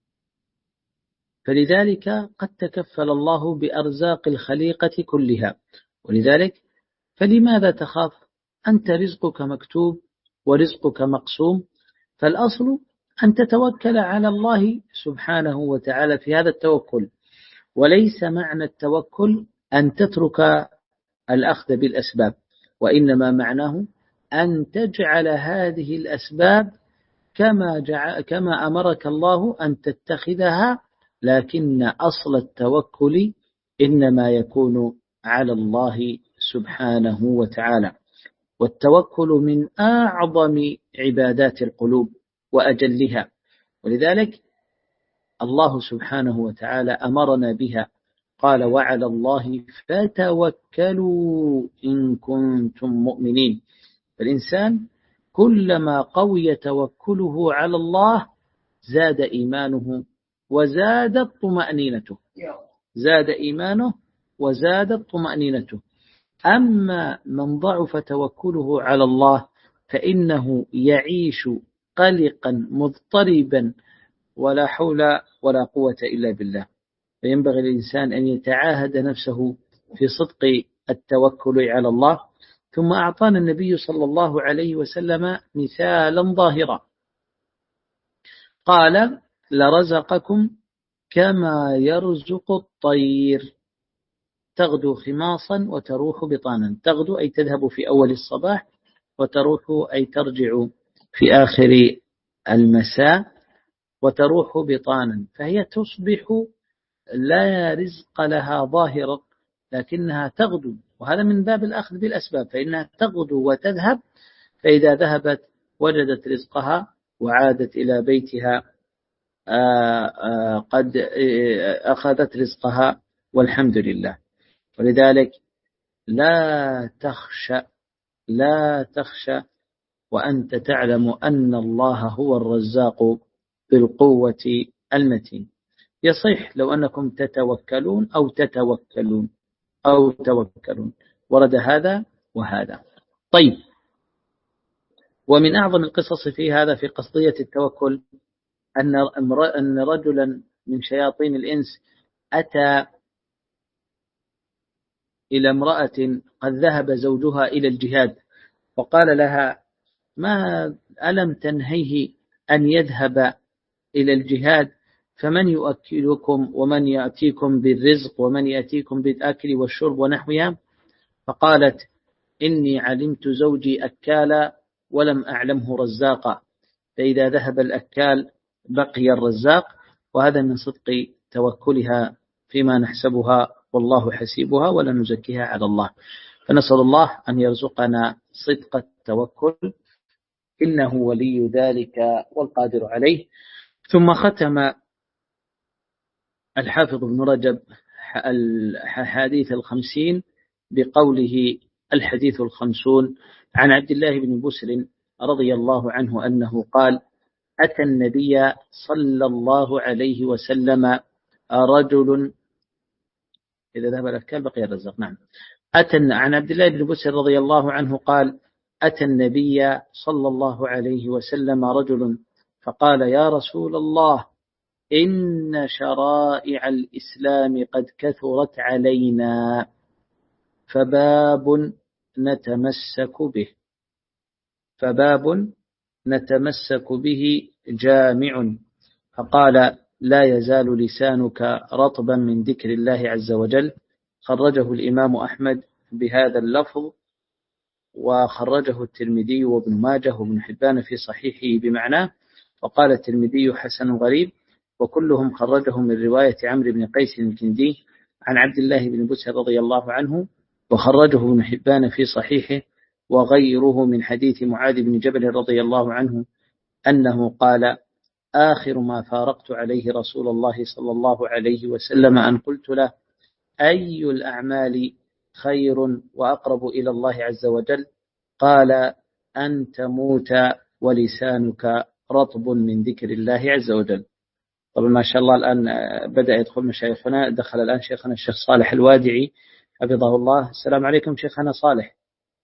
فلذلك قد تكفل الله بأرزاق الخليقة كلها، ولذلك فلماذا تخاف؟ أنت رزقك مكتوب ورزقك مقسوم، فالأصل أن تتوكل على الله سبحانه وتعالى في هذا التوكل، وليس معنى التوكل أن تترك الأخذ بالأسباب، وإنما معناه أن تجعل هذه الأسباب كما, جعل كما أمرك الله أن تتخذها، لكن أصل التوكل إنما يكون على الله سبحانه وتعالى. والتوكل من أعظم عبادات القلوب وأجلها، ولذلك الله سبحانه وتعالى أمرنا بها، قال: وعلى الله فتوكلوا إن كنتم مؤمنين. فالإنسان كلما قوي توكله على الله زاد إيمانه وزادت طمأنينته زاد إيمانه وزادت طمأنينته. أما من ضعف توكله على الله فإنه يعيش قلقا مضطربا ولا حول ولا قوة إلا بالله. فينبغي للإنسان أن يتعاهد نفسه في صدق التوكل على الله. ثم أعطانا النبي صلى الله عليه وسلم مثالا ظاهرا، قال: لرزقكم كما يرزق الطير تغدو خماصا وتروح بطانا. تغدو أي تذهب في أول الصباح، وتروح أي ترجع في آخر المساء، وتروح بطانا، فهي تصبح لا رزق لها ظاهرا لكنها تغدو، وهذا من باب الأخذ بالأسباب، فإنها تغدو وتذهب، فإذا ذهبت وجدت رزقها وعادت إلى بيتها آآ آآ قد أخذت رزقها والحمد لله. ولذلك لا تخشى لا تخشى وأنت تعلم أن الله هو الرزاق بالقوة المتين. يصح لو أنكم تتوكلون أو تتوكلون أو توكلون، ورد هذا وهذا. طيب، ومن أعظم القصص في هذا في قضية التوكل أن أن رجلا من شياطين الإنس أتى إلى امرأة قد ذهب زوجها إلى الجهاد، وقال لها: ما ألم تنهيه أن يذهب إلى الجهاد؟ فمن يؤكلكم ومن يأتيكم بالرزق ومن يأتيكم بالأكل والشرب ونحوها؟ فقالت: إني علمت زوجي أكالا ولم أعلمه رزاقا، فإذا ذهب الأكال بقي الرزاق. وهذا من صدق توكلها فيما نحسبها والله حسيبها ولا نزكيها على الله. فنسأل الله أن يرزقنا صدق التوكل إنه ولي ذلك والقادر عليه. ثم ختم الحافظ ابن رجب الحديث الخمسين بقوله: الحديث الخمسون عن عبد الله بن بسر رضي الله عنه أنه قال: أتى النبي صلى الله عليه وسلم رجل، إذا ذهب الأفكار بقي الرزق. نعم. أتى عن عبد الله بن بسر رضي الله عنه قال: أتى النبي صلى الله عليه وسلم رجل فقال: يا رسول الله، إن شرائع الإسلام قد كثرت علينا، فباب نتمسك به فباب نتمسك به جامع. فقال: لا يزال لسانك رطبا من ذكر الله عز وجل. خرجه الإمام أحمد بهذا اللفظ، وخرجه الترمذي وابن ماجه وابن حبان في صحيحه بمعناه، وقال الترمذي حسن غريب، وكلهم خرجه من رواية عمرو بن قيس الكندي عن عبد الله بن بسر رضي الله عنه، وخرجه ابن حبان في صحيحه وغيره من حديث معاذ بن جبل رضي الله عنه أنه قال: آخر ما فارقت عليه رسول الله صلى الله عليه وسلم أن قلت له: أي الأعمال خير وأقرب إلى الله عز وجل؟ قال: أن تموت ولسانك رطب من ذكر الله عز وجل. طبعا ما شاء الله الآن بدأ يدخل مشايخنا. دخل الآن شيخنا الشيخ صالح الوادعي حفظه الله. السلام عليكم شيخنا صالح.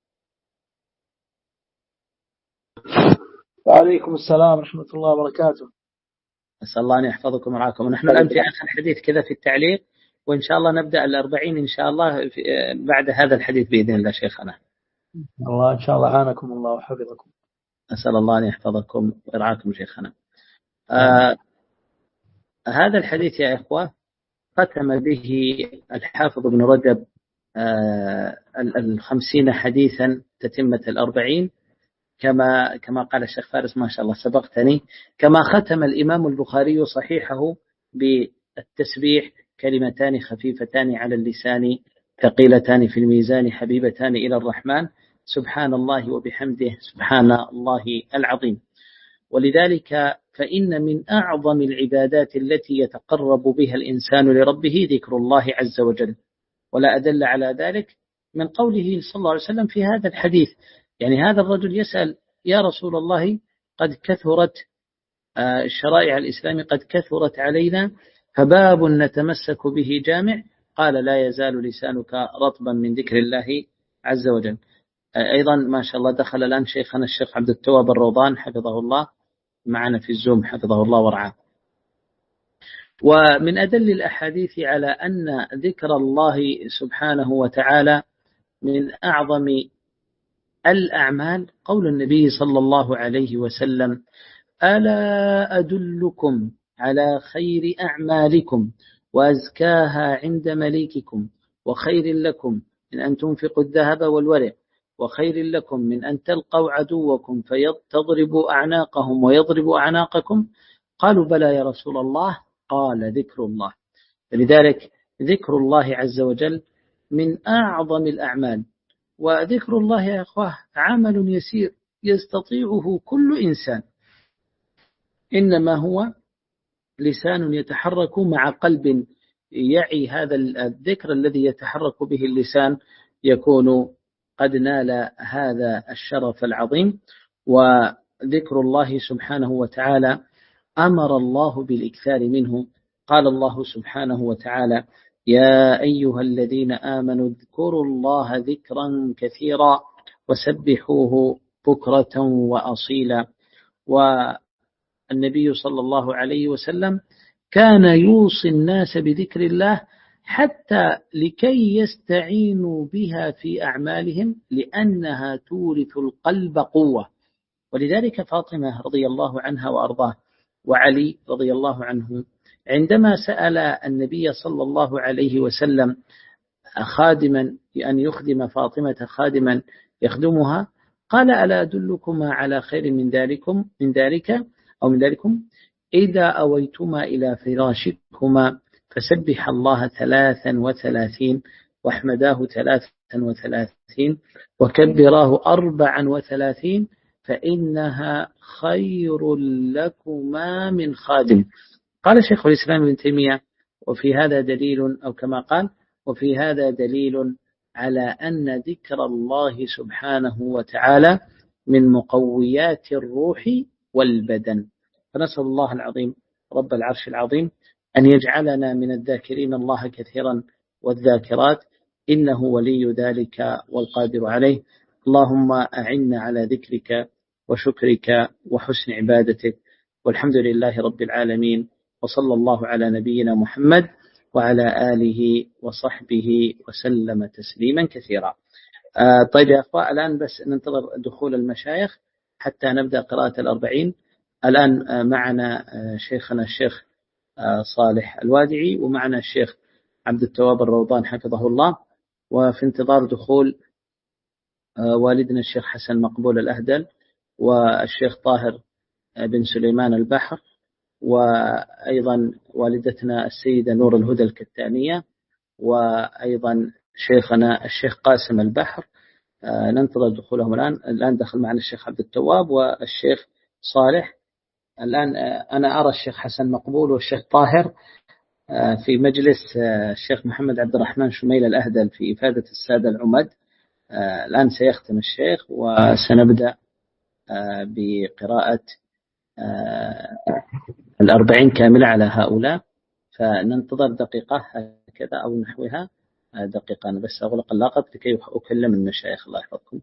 وعليكم السلام ورحمة الله وبركاته. أسأل الله أن يحفظكم ورعاكم. ونحن الآن في آخر حديث كذا في التعليق، وإن شاء الله نبدأ الأربعين إن شاء الله بعد هذا الحديث بإذن الله شيخنا. الله إن شاء الله عانكم الله وحفظكم. أسأل الله أن يحفظكم ويرعاكم شيخنا. آه هذا الحديث يا إخوة ختم به الحافظ ابن رجب آه الخمسين حديثا تتمة الأربعين، كما كما قال الشيخ فارس ما شاء الله سبقتني، كما ختم الإمام البخاري صحيحه بالتسبيح: كلمتان خفيفتان على اللسان ثقيلتان في الميزان حبيبتان إلى الرحمن، سبحان الله وبحمده سبحان الله العظيم. ولذلك فإن من أعظم العبادات التي يتقرب بها الإنسان لربه ذكر الله عز وجل، ولا أدل على ذلك من قوله صلى الله عليه وسلم في هذا الحديث. يعني هذا الرجل يسأل: يا رسول الله، قد كثرت شرائع الإسلام قد كثرت علينا، فباب نتمسك به جامع. قال: لا يزال لسانك رطبا من ذكر الله عز وجل. أيضا ما شاء الله دخل الآن شيخنا الشيخ عبد التواب الروضان حفظه الله معنا في الزوم حفظه الله ورعاه. ومن أدل الأحاديث على أن ذكر الله سبحانه وتعالى من أعظم الأعمال قول النبي صلى الله عليه وسلم: ألا أدلكم على خير أعمالكم وأزكاها عند مليككم، وخير لكم من أن تنفقوا الذهب والورق، وخير لكم من أن تلقوا عدوكم فتضربوا أعناقهم ويضربوا أعناقكم؟ قالوا: بلى يا رسول الله. قال: ذكر الله. لذلك ذكر الله عز وجل من أعظم الأعمال. وذكر الله يا أخوة عمل يسير يستطيعه كل إنسان، إنما هو لسان يتحرك مع قلب يعي هذا الذكر الذي يتحرك به اللسان، يكون قد نال هذا الشرف العظيم. وذكر الله سبحانه وتعالى أمر الله بالإكثار منه. قال الله سبحانه وتعالى: يا أيها الذين آمنوا اذكروا الله ذكرا كثيرا وسبحوه بكرة وأصيلا. والنبي صلى الله عليه وسلم كان يوصي الناس بذكر الله حتى لكي يستعينوا بها في أعمالهم، لأنها تورث القلب قوة. ولذلك فاطمة رضي الله عنها وأرضاه وعلي رضي الله عنه عندما سأل النبي صلى الله عليه وسلم خادما أن يخدم فاطمة خادما يخدمها، قال: ألا أدلكما على خير من ذلكم من ذلك أو من ذلكم إذا أويتما إلى فراشكما فسبح الله ثلاثا وثلاثين واحمداه ثلاثا وثلاثين وكبراه أربعا وثلاثين فإنها خير لكما من خادم. قال شيخ الإسلام ابن تيمية وفي هذا دليل، أو كما قال وفي هذا دليل على أن ذكر الله سبحانه وتعالى من مقويات الروح والبدن. فنسأل الله العظيم رب العرش العظيم أن يجعلنا من الذاكرين الله كثيرا والذاكرات، إنه ولي ذلك والقادر عليه. اللهم أعنا على ذكرك وشكرك وحسن عبادتك، والحمد لله رب العالمين، وصلى الله على نبينا محمد وعلى آله وصحبه وسلم تسليما كثيرا. آه طيب يا أخوة، الآن بس ننتظر دخول المشايخ حتى نبدأ قراءة الأربعين. الآن آه معنا آه شيخنا الشيخ آه صالح الوادعي، ومعنا الشيخ عبد التواب الروضان حفظه الله، وفي انتظار دخول آه والدنا الشيخ حسن مقبول الأهدل، والشيخ طاهر بن سليمان البحر، وأيضا والدتنا السيدة نور الهدى الكتانية، وأيضا شيخنا الشيخ قاسم البحر. آه ننتظر دخولهم الآن. الآن دخل معنا الشيخ عبد التواب والشيخ صالح. الآن آه أنا أرى الشيخ حسن مقبول والشيخ طاهر آه في مجلس آه الشيخ محمد عبد الرحمن شميل الأهدل في إفادة السادة العمد. آه الآن سيختم الشيخ وسنبدأ آه بقراءة آه الأربعين كاملة على هؤلاء، فننتظر دقيقة هكذا أو نحوها دقيقة. أنا بس أغلق اللاقط لكي أكلم المشايخ. الله يحفظكم.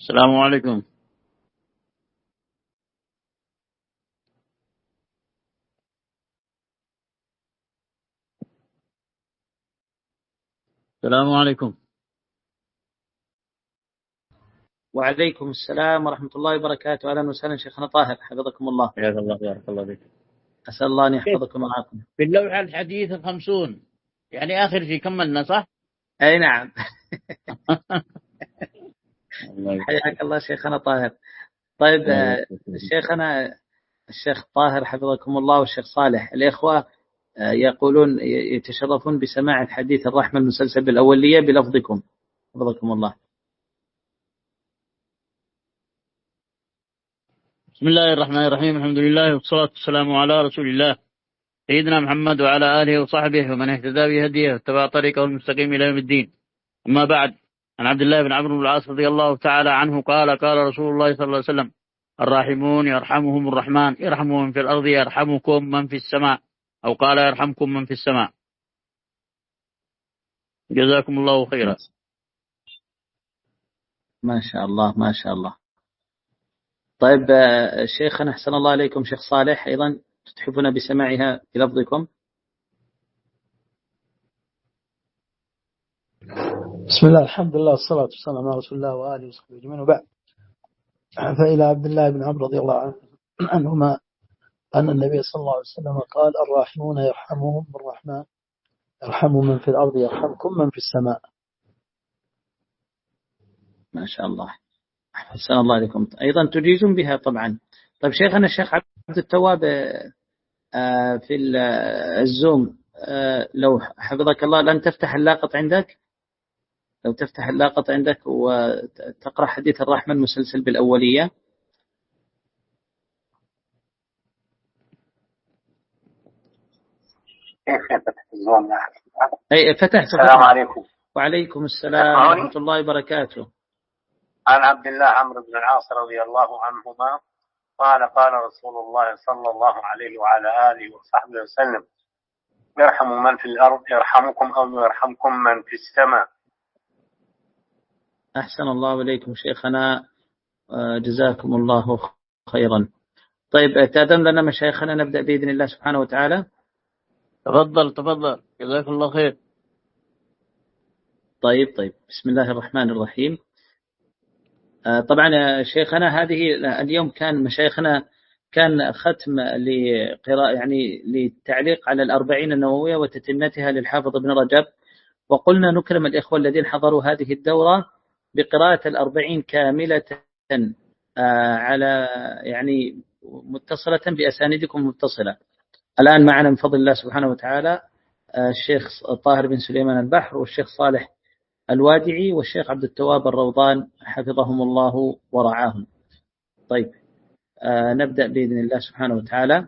السلام عليكم. السلام عليكم. وعليكم السلام ورحمة الله وبركاته. أهلا وسهلا شيخنا طاهر، حفظكم الله. حياك الله، بارك الله فيك. أسأل الله أن يحفظكم ويعافيكم. في اللوحة الحديث الخمسون، يعني آخر شيء كملنا صح؟ أي نعم. حياك الله شيخنا طاهر. طيب شيخنا الشيخ طاهر حفظكم الله والشيخ صالح، الإخوة يقولون يتشرفون بسماع الحديث الرحمة المسلسل بالأولية بلفظكم، حفظكم الله. بسم الله الرحمن الرحيم، الحمد لله والصلاة والسلام على رسول الله سيدنا محمد وعلى آله وصحبه ومن اهتدى بهديه واتبع طريقه المستقيم إلى يوم الدين. أما بعد، عن عبد الله بن عمرو بن العاص رضي الله تعالى عنه قال قال رسول الله صلى الله عليه وسلم: الراحمون يرحمهم الرحمن، يرحموا من في الأرض يرحمكم من في السماء، أو قال يرحمكم من في السماء. جزاكم الله خيرا. ما شاء الله ما شاء الله. طيب شيخنا أحسن الله عليكم شيخ صالح، أيضا تتحفون بسماعها بلفظكم. بسم الله، الحمد لله والصلاة والسلام على رسول الله وآله وصحبه أجمعين، وبعد. فإلى عبد الله بن عمرو رضي الله عنهما أن النبي صلى الله عليه وسلم قال: الراحمون يرحمهم الرحمن، يرحموا من في الأرض يرحمكم من في السماء. ما شاء الله، أحسن الله عليكم. أيضا تجيزون بها طبعا. طيب شيخنا الشيخ عبد التواب في الزوم، لو حفظك الله لن تفتح اللاقط عندك، لو تفتح اللاقط عندك وتقرأ حديث الرحمن المسلسل بالأولية. كيف فتح الزوم؟ أي فتحت. السلام عليكم. وعليكم السلام ورحمة الله وبركاته. عن عبد الله عمرو بن العاص رضي الله عنهما قال قال رسول الله صلى الله عليه وعلى آله وصحبه وسلم: يرحم من في الأرض يرحمكم أو يرحمكم من في السماء. أحسن الله إليكم شيخنا، جزاكم الله خيرا. طيب تأذن لنا مشايخنا نبدأ بإذن الله سبحانه وتعالى. تفضل تفضل، جزاك الله خير. طيب طيب بسم الله الرحمن الرحيم. طبعا شيخنا هذه اليوم كان مشايخنا كان ختم لقراءة يعني للتعليق على الأربعين النووية وتتمتها للحافظ ابن رجب، وقلنا نكرم الإخوة الذين حضروا هذه الدورة بقراءة الأربعين كاملة على يعني متصلة بأسانيدكم متصلة. الآن معنا من فضل الله سبحانه وتعالى الشيخ طاهر بن سليمان البحر والشيخ صالح الوادعي والشيخ عبد التواب الروضان حفظهم الله ورعاهم. طيب آه نبدأ بإذن الله سبحانه وتعالى.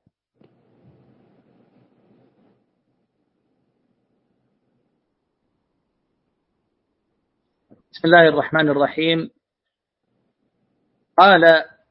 بسم الله الرحمن الرحيم. قال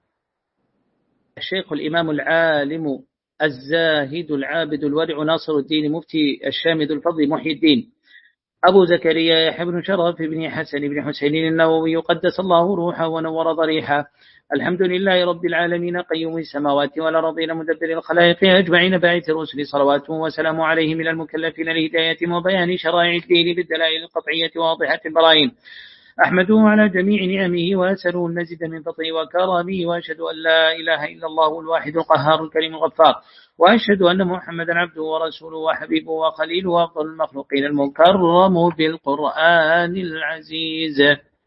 الشيخ الإمام العالم الزاهد العابد الورع ناصر الدين مفتي الشام ذو الفضل محي الدين أبو زكريا يحيى بن شرف بن حسن بن حسين النووي قدس الله روحه ونور ضريحه. الحمد لله رب العالمين قيوم السماوات والأرضين مدبر الخلائق أجمعين باعث الرسل صلواته وسلام عليه من المكلفين لهداية وبيان شرائع الدين بالدلائل القطعية واضحة البراهين. أحمده على جميع نعمه وأسأله المزيد من فضله وكرمه، وأشهد أن لا إله إلا الله الواحد القهار الكريم الغفار، وأشهد أن محمدا عبده ورسوله وحبيبه وخليله وأفضل المخلوقين المكرم بالقرآن العزيز.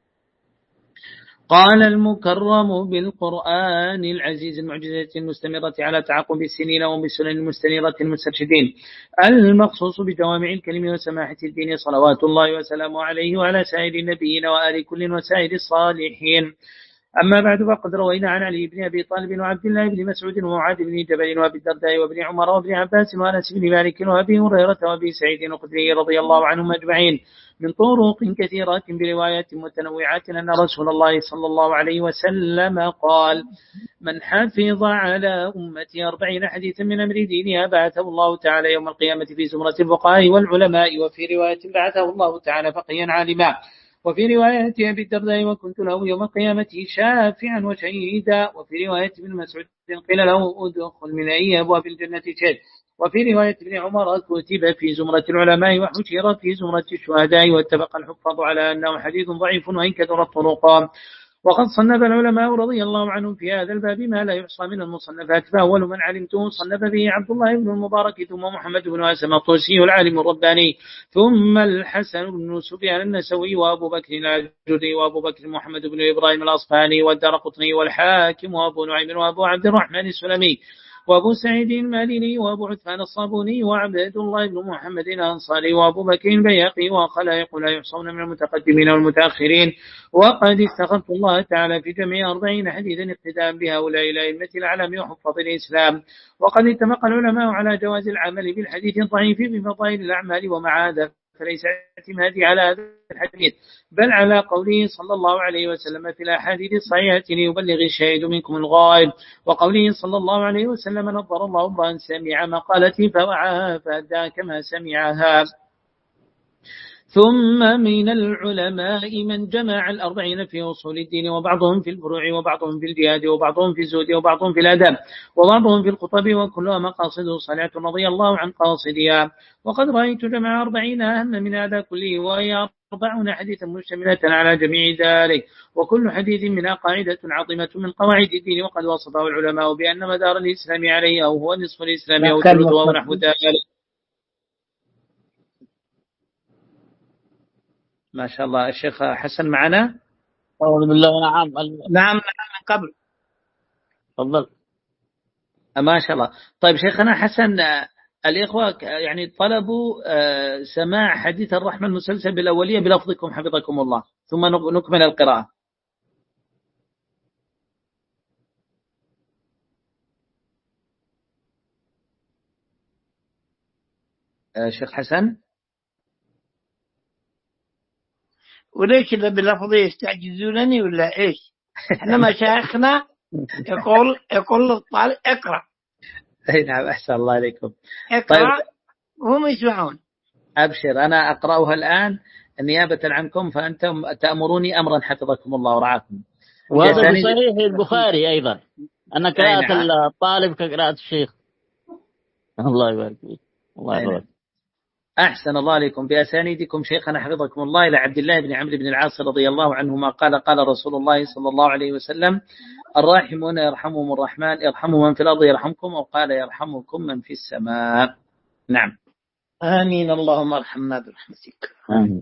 قال المكرم بالقرآن العزيز المعجزة المستمرة على تعاقب السنين وبالسنن المستنيرة المسترشدين المخصوص بجوامع الكلم وسماحة الدين صلوات الله وسلامه عليه وعلى سائر النبيين وآل كل وسائر الصالحين. أما بعد، فقد روينا عن علي بن أبي طالب وعبد الله بن مسعود ومعاذ بن جبل وأبي الدرداء وابن عمر وابن عباس وأنس بن مالك وأبي هريرة وأبي سعيد الخدري رضي الله عنهم أجمعين من طرق كثيرات بروايات متنوعات أن رسول الله صلى الله عليه وسلم قال: من حفظ على أمتي أربعين حديثا من أمر دينها بعثه الله تعالى يوم القيامة في زمرة الفقهاء والعلماء، وفي رواية بعثه الله تعالى فقيا عالما. وفي رواية أبي الدرداء وكنت له يوم القيامة شافعا وشهيدا. وفي رواية ابن مسعود قيل له ادخل من أي أبواب الجنة شئت. وفي رواية ابن عمر كتب في زمرة العلماء وحشر في زمرة الشهداء. واتفق الحفاظ على أنه حديث ضعيف وإن كثر الطرق. وقد صنف العلماء رضي الله عنهم في هذا الباب ما لا يحصى من المصنفات. فأول من علمته صنف به عبد الله بن المبارك ثم محمد بن هاشم الطوسي العالم الرباني ثم الحسن بن سفيان النسوي وأبو بكر العجري وأبو بكر محمد بن إبراهيم الأصفهاني والدارقطني والحاكم وأبو نعيم وأبو عبد الرحمن السلمي وأبو سعيد الماليني وأبو عثمان الصابوني وعبد الله بن محمد الأنصاري وأبو بكر البيهقي وخلائق لا يحصون من المتقدمين والمتأخرين. وقد استخفت الله تعالى في جميع أربعين حديثا اقتداء بهؤلاء الأئمة الأعلام وحفاظ الإسلام. وقد اتفق العلماء على جواز العمل بالحديث الضعيف في فضائل الأعمال، ومع هذا فليس اعتمادي على هذا الحديث بل على قوله صلى الله عليه وسلم في الأحاديث الصحيحة ليبلغ الشاهد منكم الغائب، وقوله صلى الله عليه وسلم نظر الله امرأ سمع مقالتي فوعاها فأدى كما سمعها. ثم من العلماء من جمع الأربعين في أصول الدين، وبعضهم في الفروع وبعضهم في الجهاد وبعضهم في الزهد وبعضهم في الأدب وبعضهم في الخطب، وكلها مقاصده صلاة رضي الله عن قاصدها. وقد رأيت جمع أربعين أهم من هذا كله، وهي أربعون حديثا مشتملة على جميع ذلك، وكل حديث منها قاعدة عظيمة من قواعد الدين. وقد وصفه العلماء بأن مدار الإسلام عليه أو هو نصف الإسلام أو ثلثه أو نحو ذلك. ما شاء الله. الشيخ حسن معنا؟ أعوذ بالله. نعم نعم قبل. تفضل. ما شاء الله. طيب شيخنا حسن، الإخوة يعني طلبوا سماع حديث الرحمة المسلسل بالأولية بلفظكم حفظكم الله، ثم نكمل القراءة. شيخ حسن. وليش إذا بلفظي يستعجزونني ولا إيش؟ إحنا مشايخنا يقول يقول للطالب اقرأ. أي نعم، أحسن الله عليكم. اقرأ. طيب هم يسمعون. أبشر، أنا أقرأها الآن نيابة عنكم، فأنتم تأمروني أمرا حفظكم الله ورعاكم. وهذا في صحيح البخاري أيضا أن قراءة نعم. الطالب كقراءة الشيخ. الله يبارك فيك. الله يبارك. أحسن الله عليكم. بأسانيدكم شيخنا حفظكم الله إلى عبد الله بن عمرو بن العاص رضي الله عنهما قال قال رسول الله صلى الله عليه وسلم الراحمون يرحمهم الرحمن يرحموا من في الأرض يرحمكم، أو قال يرحمكم من في السماء. نعم. آمين. اللهم ارحمنا برحمتك. آمين.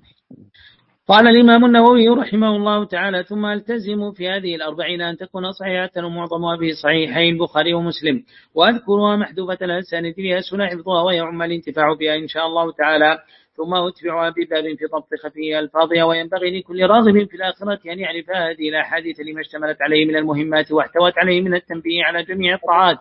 قال الإمام النووي رحمه الله تعالى ثم التزم في هذه الأربعين أن تكون صحيحة ومعظمها في صحيحين البخاري ومسلم، وأذكرها محذوفة الأسانيد ليسهل حفظها ويعم الانتفاع بها إن شاء الله تعالى، ثم أتبعها بباب في ضبط خفي ألفاظها. وينبغي لكل راغب في الآخرة أن يعرف هذه الأحاديث لما اشتملت عليه من المهمات واحتوت عليه من التنبيه على جميع الطاعات،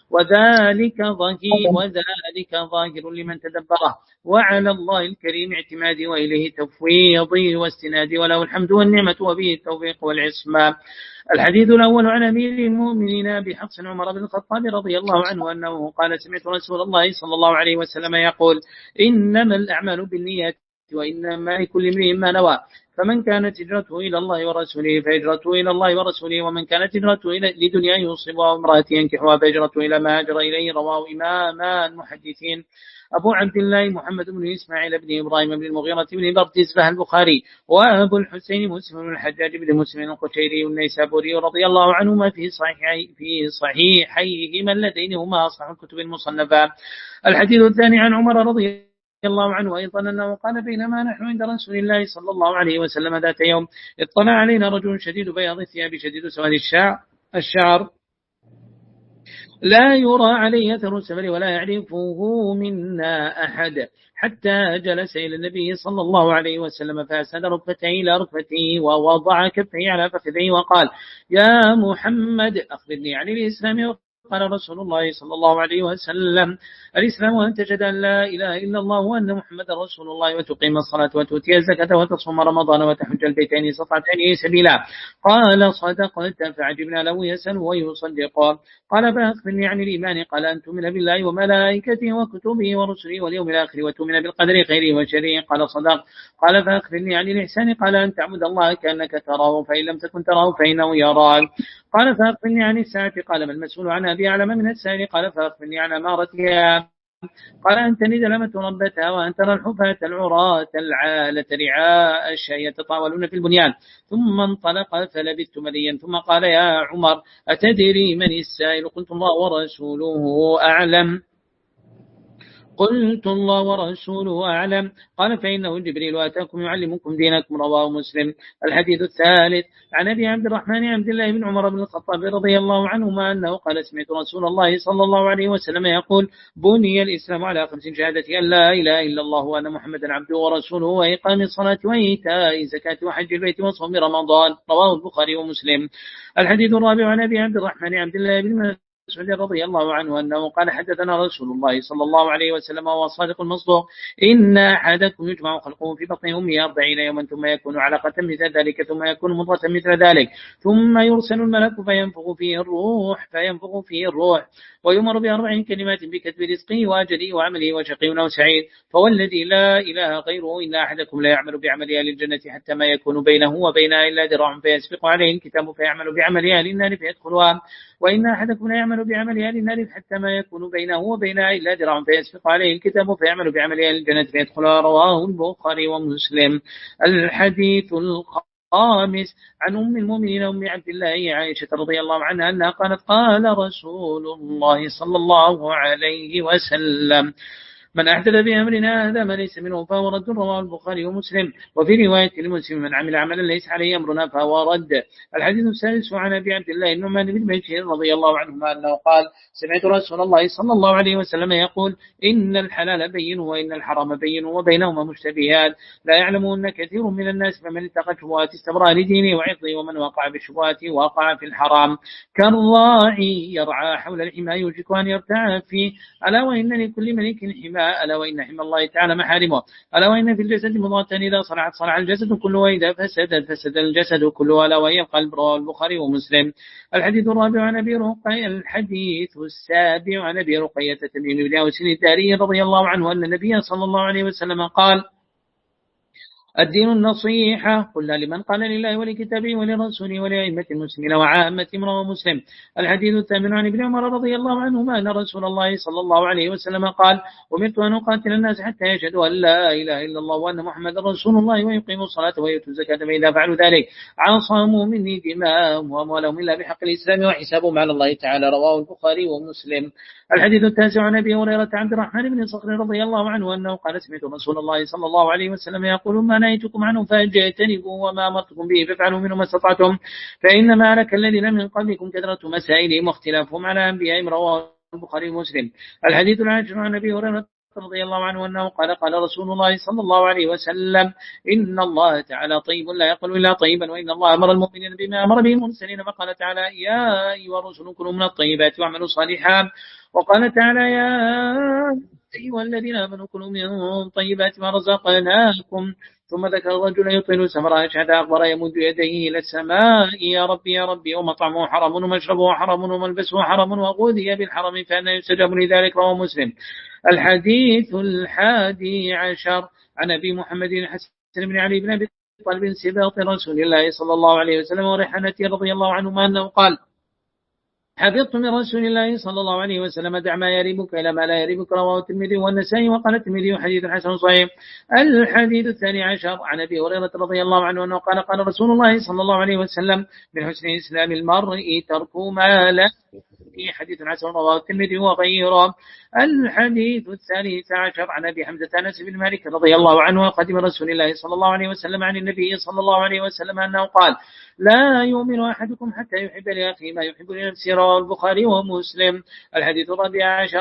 وذلك ظهير وذلك ظاهر لمن تدبره، وعلى الله الكريم اعتمادي وإليه تفويضي واستنادي، وله الحمد والنعمة وبه التوفيق والعصمة. الحديث الأول عن أمير المؤمنين بحفص عمر بن الخطاب رضي الله عنه أنه قال سمعت رسول الله صلى الله عليه وسلم يقول إنما الأعمال بالنيات وإنما لكل امرئ ما نوى، فمن كانت هجرته إلى الله ورسوله فهجرته إلى الله ورسوله، ومن كانت هجرته لدنيا يصيبها وامرأة ينكحها فهجرته إلى ما هاجر إليه. رواه إمام المحدثين أبو عبد الله محمد بن إسماعيل بن إبراهيم بن المغيرة بن بردزبة البخاري، وأبو الحسين مسلم بن الحجاج بن مسلم القشيري النيسابوري رضي الله عنهما في صحيحي في صحيحيهما اللذين هما أصح الكتب المصنفة. الحديث الثاني عن عمر رضي الله عنه أيضا أنه قال بينما نحن عند رسول الله صلى الله عليه وسلم ذات يوم اطلع علينا رجل شديد بياض الثياب شديد سواد الشعر الشعر لا يرى عليه أثر السفر ولا يعرفه منا أحد، حتى جلس إلى النبي صلى الله عليه وسلم فأسند ركبته إلى ركبته ووضع كفيه على فخذيه وقال يا محمد أخبرني عن الإسلام قال رسول الله صلى الله عليه وسلم الإسلام أن تشهد أن لا إله إلا الله وأن محمد رسول الله وتقيم الصلاة وتؤتي الزكاة وتصوم رمضان وتحج البيتين استطعت إليه سبيلا. قال صدقت. فعجبنا له يسأل ويصدق. قال فأخبرني عن الإيمان. قال أن تؤمن بالله وملائكته وكتبه ورسله واليوم الآخر وتؤمن بالقدر خيره وشره. قال صدق. قال فأخبرني عن الإحسان. قال أن تعبد الله كأنك تراه فإن لم تكن تراه فإنه يراك. قال فأخبرني عن الساعة. قال ما المسؤول عنها بأعلم من السائل. قال فأخبرني عن أمارتها. قال أن تلد لمة ربتها وأن ترى الحفاة العراة العالة رعاء الشاة يتطاولون في البنيان. ثم انطلق فلبثت مليا ثم قال يا عمر أتدري من السائل؟ قلت الله ورسوله أعلم. قلت الله ورسوله أعلم. قال فإنه جبريل أتاكم يعلمكم دينكم. رواه مسلم. الحديث الثالث عن أبي عبد الرحمن عبد الله بن عمر بن الخطاب رضي الله عنهما أنه قال سمعت رسول الله صلى الله عليه وسلم يقول بني الإسلام على خمس شهادة أن لا إله إلا الله وأن محمدا عبده ورسوله وإقام الصلاة وإيتاء الزكاة وحج البيت وصوم رمضان. رواه البخاري ومسلم. الحديث الرابع عن أبي عبد الرحمن عبد الله بن مسعود رضي الله عنه أنه قال حدثنا رسول الله صلى الله عليه وسلم وهو الصادق المصدوق إن أحدكم يجمع خلقه في بطن أمه أربعين يوما ثم يكون علقة مثل ذلك ثم يكون مضغة مثل ذلك ثم يرسل الملك فينفخ فيه الروح فينفخ فيه الروح ويمر بأربع كلمات بكتب رزقه وأجله وعمله وشقي أو سعيد. فوالذي لا إله غيره إن أحدكم لا يعمل بعمل أهل الجنة حتى ما يكون بينه وبينها إلا ذراع فيسبق عليه الكتاب فيعمل بعمل أهل النار فيدخلها وإن أحدكم لا يعمل بعمل أهل النار حتى ما يكون بينه وبينها إلا ذراع فيسبق عليه الكتاب فيعمل بعمل أهل الجنة فيدخلها. رواه البخاري ومسلم. الحديث الخامس عن أم المؤمنين أم عبد الله عائشة رضي الله عنها أنها قالت قال رسول الله صلى الله عليه وسلم من أحدث بأمرنا هذا ما ليس منه فهو رد. رواه البخاري ومسلم. وفي رواية المسلم من عمل عملا ليس عليه أمرنا فهو رد. الحديث السادس عن أبي عبد الله النعمان بن بشير رضي الله عنهما أنه قال سمعت رسول الله صلى الله عليه وسلم يقول إن الحلال بين وإن الحرام بين وبينهما مشتبهات لا يعلمون كثير من الناس فمن اتقى الشبهات استبرأ لدينه وعرضه ومن وقع بالشبهات وقع في الحرام. كالراعي يرعى حول الحمى يوشك أن يرتع فيه. ألا وإن لكل ملك حمى ألا وإن حمى الله تعالى محارمه. ألا وإن في الجسد مضغة إذا صلحت صلح الجسد كله وإذا فسدت فسد الجسد كله ألا وهي القلب. رواه البخاري ومسلم. الحديث الرابع عن أبي رقية الحديث السابع عن أبي رقية تميم بن أوس الداري رضي الله عنه أن النبي صلى الله عليه وسلم قال الدين النصيحة. قلنا لمن قال لله ولكتابه ولرسوله ولأئمة المسلمين وعامتهم. رواه مسلم. الحديث الثامن عن ابن عمر رضي الله عنهما أن رسول الله صلى الله عليه وسلم قال أمرت أن أقاتل الناس حتى يشهدوا أن لا إله إلا الله وأن محمد رسول الله ويقيموا الصلاة ويؤتوا الزكاة فإذا فعلوا ذلك عصموا مني دماءهم وأموالهم إلا بحق الإسلام وحسابهم على الله تعالى. رواه البخاري ومسلم. الحديث التاسع عن أبي هريرة عبد الرحمن بن صخر رضي الله عنه أنه قال سمعت رسول الله صلى الله عليه وسلم يقول ما نهيتكم عنه فاجتنبوا وما أمرتكم به فافعلوا منه ما استطعتم فإنما هلك الذين من قبلكم كثرة مسائلهم واختلافهم على أنبيائهم. رواه البخاري ومسلم. الحديث العاشر عن أبي هريرة رضي الله عنه أنه قال قال رسول الله صلى الله عليه وسلم إن الله تعالى طيب لا يقبل إلا طيبا وإن الله أمر المؤمنين بما أمر به المرسلين فقال تعالى يا أيها الرسل كلوا من الطيبات واعملوا صالحا. وقال تعالى يا أيها الذين آمنوا كلوا من طيبات ما رزقناكم. ثم ذكر الرجل يطيل سمرا أشهد أخبر يمد يديه إلى السماء يا ربي يا ربي ومطعمه حرام ومشربه حرام وملبسه حرام وغذي بالحرام فأنا يستجاب لذلك. رواه مسلم. الحديث الحادي عشر عن أبي محمد الحسن بن علي بن أبي طالب سباط رسول الله صلى الله عليه وسلم وريحانته رضي الله عنهما أنه قال حفظت من رسول الله صلى الله عليه وسلم دع ما يريبك إلى ما لا يريبك. رواه الترمذي والنسائي وقال الترمذي حديث حسن صحيح. الحديث الثاني عشر عن أبي هريرة رضي الله عنه أنه قال قال رسول الله صلى الله عليه وسلم من حسن إسلام المرء ترك ما لا في حديث حسن. رواه الترمذي وغيره. الحديث الثالث عشر عن أبي حمزة أنس بن مالك رضي الله عنه قدم رسول الله صلى الله عليه وسلم عن النبي صلى الله عليه وسلم أنه قال لا يؤمن أحدكم حتى يحب لأخيه ما يحب لنفسه. رواه البخاري ومسلم. الحديث الرابع عشر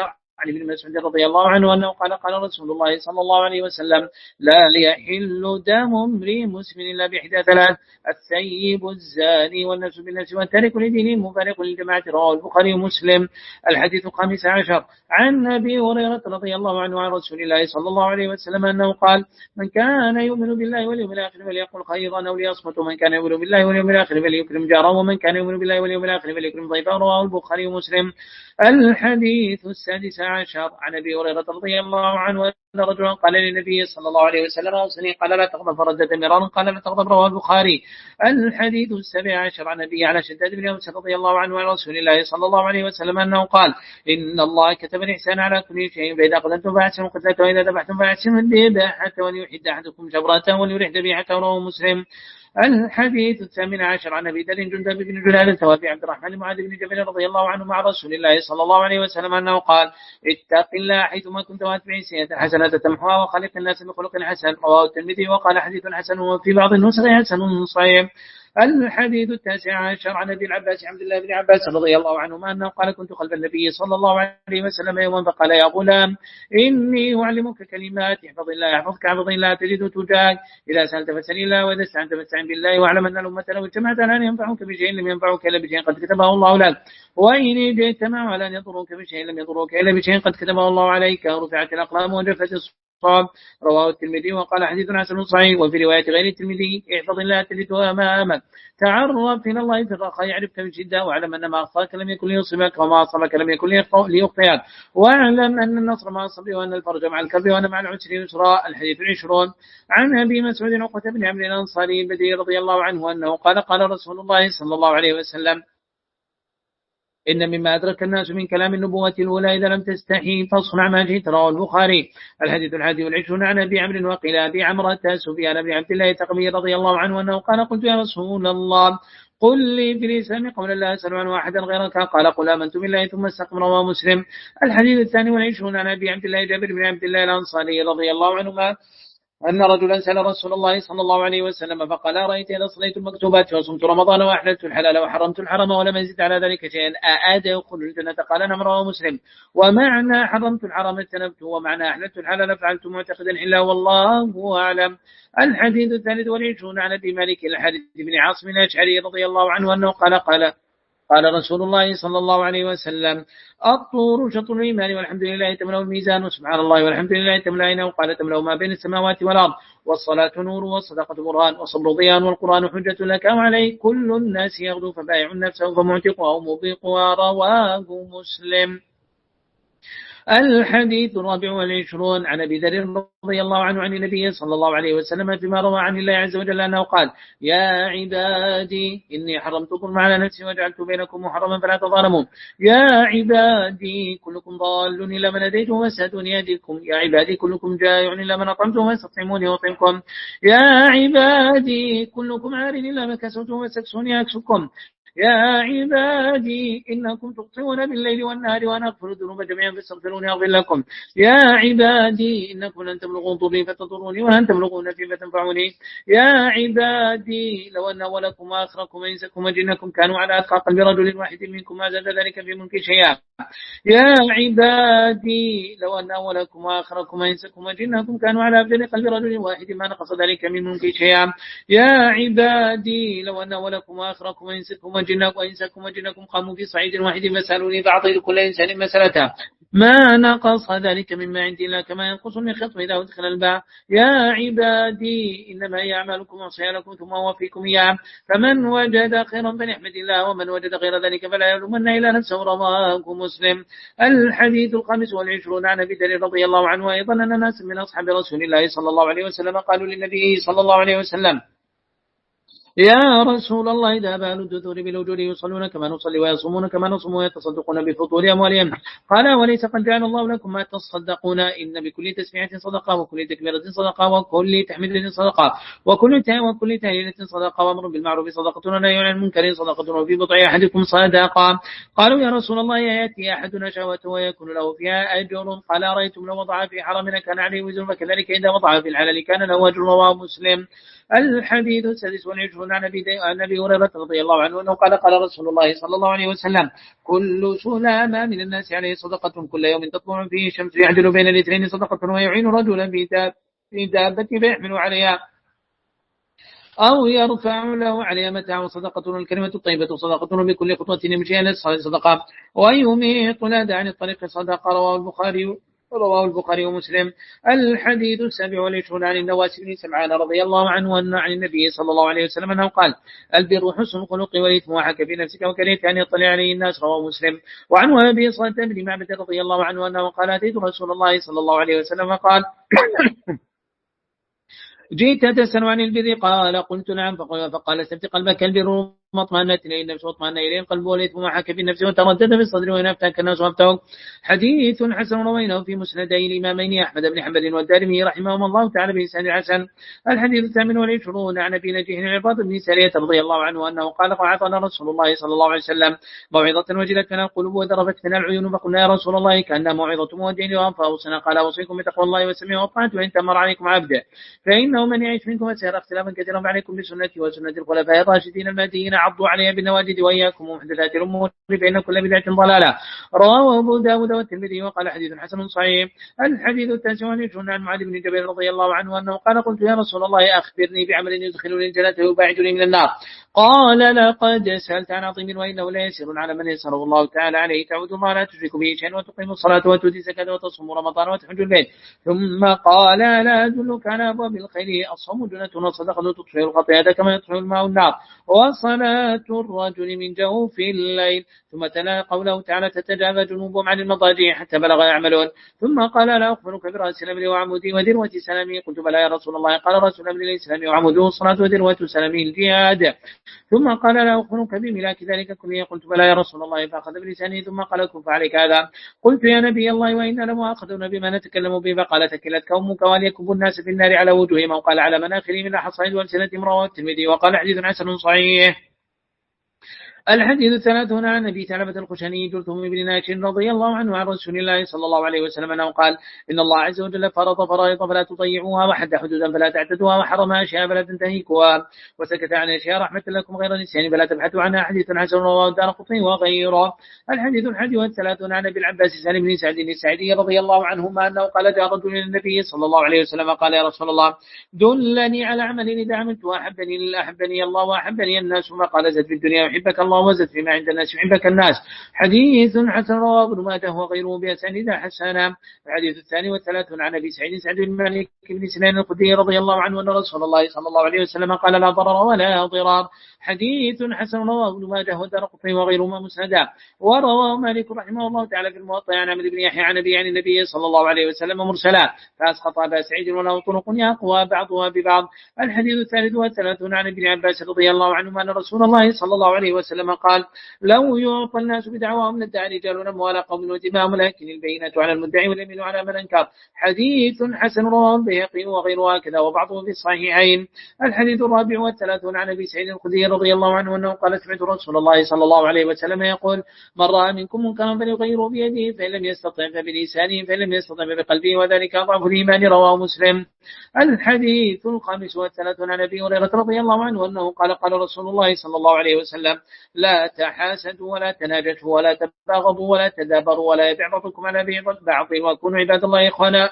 عن ابن مسعود رضي الله عنه أنه قال قال رسول الله صلى الله عليه وسلم لا يحل دم امرئ مسلم إلا بإحدى ثلاث الثيب الزاني والنفس بالنفس والتارك لدينه المفارق للجماعة رواه البخاري ومسلم. الحديث الخامس عشر عن أبي هريرة رضي الله عنه عن رسول الله صلى الله عليه وسلم أنه قال من كان يؤمن بالله واليوم الآخر فليقل خيرا أو ليصمت ومن كان يؤمن بالله واليوم الآخر فليكرم جاره ومن كان يؤمن بالله واليوم الآخر فليكرم ضيفه رواه البخاري ومسلم. الحديث السادس عشر عن أبي هريرة رضي الله عنه أن رجلا قال للنبي صلى الله عليه وسلم أوصني قال لا تغضب فردد مرارا قال لا تغضب رواه البخاري. الحديث السابع عشر عن أبي على شداد بن أوس رضي الله عنه عن رسول الله صلى الله عليه وسلم أنه قال إن الله كتب الإحسان على كل شيء فإذا قتلتم فأحسنوا قتلته وإذا ذبحتم فأحسنوا الذبيحة وليحد أحدكم جبرته وليرح ذبيحته رواه مسلم. الحديث الثامن عشر عن أبي ذر جندب بن جنادة وأبي عبد الرحمن معاذ بن جبل رضي الله عنه مع رسول الله صلى الله عليه وسلم أنه قال اتق الله حيثما كنت واتبع السيئة الحسنة تمحوها وخلق الناس بخلق حسن رواه الترمذي وقال حديث حسن وفي بعض النسخ حسن صحيح. الحديث التاسع عشر عن أبي العباس عبد الله بن عباس رضي الله عنهما أنه قال كنت خلف النبي صلى الله عليه وسلم يوما فقال يا غلام إني أعلمك كلمات احفظ الله يحفظك احفظ الله تجد تجاك إذا سألت فاسأل الله وإذا استعنت فاستعن بالله واعلم أن الأمة لو اجتمعت على أن ينفعوك بشيء لم ينفعوك إلا بشيء قد كتبه الله لك وإن اجتمعوا على أن يضروك بشيء لم يضروك إلا بشيء قد كتبه الله عليك رفعت الأقلام وجفت الصحف رواه الترمذي وقال حديث حسن صحيح. وفي رواية غير الترمذي احفظ الله تجده أمامك تعرف إلى الله في الرخاء يعرفك بالشدة واعلم أن ما أخطاك لم يكن ليصيبك وما أصابك لم يكن ليخطئك واعلم أن النصر مع الصبر وأن الفرج مع الكرب وأن مع العسر يسرا. الحديث العشرون عن أبي مسعود عقبة بن عمرو الأنصاري البدري رضي الله عنه أنه قال قال رسول الله صلى الله عليه وسلم إن مما أدرك الناس من كلام النبوة الأولى إذا لم تستحي فاصنع ما جئت رواه البخاري. الحديث الحادي والعشرون عن أبي عمرو وقيل أبي عمرة سفيان بن عبد الله التقمي رضي الله عنه أنه قال قلت يا رسول الله قل لي في الإسلام قولا لا أسأل عن واحدا غيرك قال قل آمنت بالله ثم استقم رواه مسلم. الحديث الثاني والعشرون عن أبي عبد الله جابر بن عبد الله الأنصاري رضي الله عنهما أن رجلا سأل رسول الله صلى الله عليه وسلم فقال رأيت إذا صليت المكتوبات وصمت رمضان وأحللت الحلال وحرمت الحرم ولم أزد على ذلك شيئا أأدخل الجنة قال نعم رواه مسلم. ومعنى حرمت الحرم اجتنبت ومعنى أحللت الحلال فعلت معتقدا إلا والله أعلم. الحديث الثالث والعشرون عن أبي مالك الحارث بن عاصم الأشعري رضي الله عنه أنه قال قال قال رسول الله صلى الله عليه وسلم الطور شطر الإيمان والحمد لله تملأ الميزان وسبحان الله والحمد لله تملأين وقال تملأ ما بين السماوات والأرض والصلاة نور والصدقة برهان والصبر ضيان والقرآن حجة لك وعليك كل الناس يغدو فبائع نفسه فمعتقها ومضيقها رواه مسلم. الحديث الرابع والعشرون عن أبي ذر رضي الله عنه عن النبي صلى الله عليه وسلم فيما روى عن الله عز وجل أنه قال يا عبادي إني حرمت الظلم على نفسي وجعلت بينكم محرما فلا تظالموا يا عبادي كلكم ضال إلا من هديته وسهدوني يهديكم يا عبادي كلكم جائع إلا من أطعمته وستطعموني وأطعمكم يا عبادي كلكم عار إلا من كسوته وستكسوني أكسكم يا عبادي إنكم تخطئون بالليل والنهار وأنا أغفر الذنوب جميعا فاستغفروني أغفر لكم يا عبادي إنكم لن تبلغوا ضري فتضروني ولن تبلغوا نفعي فتنفعوني يا عبادي لو أن أولكم وآخركم وإنسكم وجنكم كانوا على أتقى قلب رجل واحد منكم ما زاد ذلك في ملك شيئا يا عبادي لو أن أولكم وآخركم وإنسكم وجنكم كانوا على أفضل قلب رجل واحد ما نقص ذلك من ملك شيئا يا عبادي لو أن أولكم وآخركم وإنسكم وجنكم وإنسكم وجنكم قاموا في صعيد واحد فسألوني فأعطيت كل إنسان مسألته ما نقص ذلك مما عندي إلا كما ينقص من خطم إذا أدخل الباع يا عبادي إنما هي أعمالكم وصيالكم ثم أوفيكم إياه فمن وجد خيرا فليحمد الله ومن وجد غير ذلك فلا يلومن إلا نفسه رواه مسلم. الحديث الخامس والعشرون عن أبي ذر رضي الله عنه أيضا أن ناس من أصحاب رسول الله صلى الله عليه وسلم قالوا للنبي صلى الله عليه وسلم يا رسول الله إذا بال الدثور بالوجود يصلون كما نصلي ويصومون كما نصوم ويتصدقون بفطور أموالهم قال وليس قد جعل الله لكم ما تصدقون إن بكل تسمية صدقة وكل تكبيرة صدقة وكل تحميد صدقة وكل وكل تهليلة صدقة وأمر بالمعروف صدقة ونهي عن المنكر صدقة وفي بضع أحدكم صدقة قالوا يا رسول الله يأتي أحدنا شهوته ويكون له فيها أجر قال أرأيتم لو وضع في حرمنا كان عليه وزر فكذلك إذا وضع في الحلال كان له أجر رواه مسلم. الحديث السادس والعشرون وعشرون عن أبي هريرة رضي الله عنه أنه قال قال رسول الله صلى الله عليه وسلم كل سلامة من الناس عليه صدقة كل يوم تطلع فيه الشمس يعدل بين الاثنين صدقة ويعين رجلا في دابة فيحمل عليها أو يرفع له عليها متاع صدقة الكلمة الطيبة صدقة بكل خطوة يمشيها صدقة ويميط الأذى عن الطريق صدقة. رواه البخاري رواه البخاري ومسلم. الحديث السابع والعشرون عن النواس بن سمعان رضي الله عنه أن عن النبي صلى الله عليه وسلم أنه قال البر حسن الخلق والإثم وحك في نفسك وكرهت أن يطلع عليه الناس. رواه مسلم. وعن أبي صلت بن معبد رضي الله عنه أنه قال أتيت رسول الله صلى الله عليه وسلم قال جئت تسأل عن البر قال قلت نعم فقال استفتي قلبك البر ما اطمأنت إليه النفس واطمأن إليه القلب والإثم ما حك في النفس وتردد في الصدر وإن أفتاك الناس وأفتوك. حديث حسن رويناه في مسندي الإمامين أحمد بن حنبل والدارمي رحمهم الله تعالى بإسناد حسن. الحديث الثامن والعشرون عن أبي نجيه العباد بن سارية رضي الله عنه أنه قال أعطانا رسول الله صلى الله عليه وسلم موعظة وجلت لنا القلوب وذرفت لنا العيون فقلنا يا رسول الله كأنها موعظة مودع فأوصنا قال أوصيكم بتقوى الله والسمع والطاعة وإن تأمر عليكم عبده فإنه من يعيش منكم وسيرى اختلافا كثيرا فعليكم بسنتي وسنة الخلفاء الراشدين المهديين عضوا عليها بالنواجذ وإياكم ومحدثات الأمور فإن كل بدعة ضلالة. رواه أبو داود والترمذي وقال حديث حسن صحيح. الحديث التاسع والعشرون عن معاذ بن جبل رضي الله عنه أنه قال قلت يا رسول الله أخبرني بعمل يدخلني الجنة ويباعدني من النار. قال لقد سألت عن عظيم وإنه لا يسير على من يسره الله تعالى عليه تعود الله لا تشرك به شيئا وتقيم الصلاة وتؤتي الزكاة وتصوم رمضان وتحج البيت. ثم قال لا أدلك على أبواب الخير الصوم جنة والصدقة تطفئ الخطيئة كما يطفئ الماء النار وصلاة الرجل من جوف الليل. ثم تلا قوله تعالى تتجافى جنوبهم عن المضاجع حتى بلغ يعملون. ثم قال لا أخبرك برأس الأمر وعمودي وذروة سلامي. قلت بلى يا رسول الله. قال رأس الأمر الإسلام وعموده الصلاة وذروة سلامي الجهاد. ثم قال لا أخبرك بملاك ذلك كله. قلت بلى يا رسول الله. فأخذ بلسانه ثم قال كف عليك هذا. قلت يا نبي الله وإنا لمؤاخذون بما نتكلم به. فقال ثكلتك أمك وليكب الناس في النار على وجوههم أو قال على مناخرهم من حصائد والسنة رواه الترمذي وقال حديث حسن صحيح. الحديث الثلاثون عن أبي ثعلبة الخشني جرثوم بن ناشر رضي الله عنه عن رسول الله صلى الله عليه وسلم أنه قال إن الله عز وجل فرض فرائض فلا تضيعوها وحد حدودا فلا تعتدوها وحرم أشياء فلا تنتهكوها وسكت عن أشياء رحمة لكم غير نسيان فلا تبحثوا عنها. حديث حسن رواه الدارقطني وغيره. الحديث الحادي والثلاثون عن أبي العباس سالم بن سعد الساعدي رضي الله عنهما أنه قال جاء رجل إلى النبي صلى الله عليه وسلم قال يا رسول الله دلني على عمل إذا عملت وأحبني أحبني الله وأحبني الناس. ثم قال زد في الدنيا يحبك الله وزد فيما عند الناس يحبك الناس. حديث حسن رواه ابن ماجه وغيره بأسانيد حسنة. الحديث الثاني والثلاثون عن أبي سعيد سعد بن مالك بن سنان الخدري رضي الله عنه أن رسول الله صلى الله عليه وسلم قال لا ضرر ولا ضرار. حديث حسن رواه ابن ماجه والدارقطني وغيرهما مسندا. ورواه مالك رحمه الله تعالى في الموطأ عن عمرو بن يحيى عن أبي عن النبي صلى الله عليه وسلم مرسلا فأسقط أبا سعيد وله طرق يقوى بعضها ببعض. الحديث الثالث والثلاثون عن ابن عباس رضي الله عنهما أن رسول الله صلى الله عليه وسلم قال لو يعطى الناس بدعواهم لادعى رجال أموال قوم ودماءهم لكن البينة على المدعي واليمين على من أنكر. حديث حسن رواه البيهقي وغيره كذا وبعضه في الصحيحين. الحديث الرابع والثلاثون عن أبي سعيد الخدري رضي الله عنه أنه قال سمعت رسول الله صلى الله عليه وسلم يقول من رأى منكم منكرا فليغيره بيده فإن لم يستطع فبلسانه فإن لم يستطع بقلبه وذلك أضعف الإيمان. رواه مسلم. الحديث الخامس والثلاثون عن أبي هريرة رضي الله عنه أنه قال قال رسول الله صلى الله عليه وسلم لا تحاسدوا ولا تناجشوا ولا تباغضوا ولا تدابروا ولا يبيع بعضكم على بيع بعض وكونوا عباد الله إخوانا.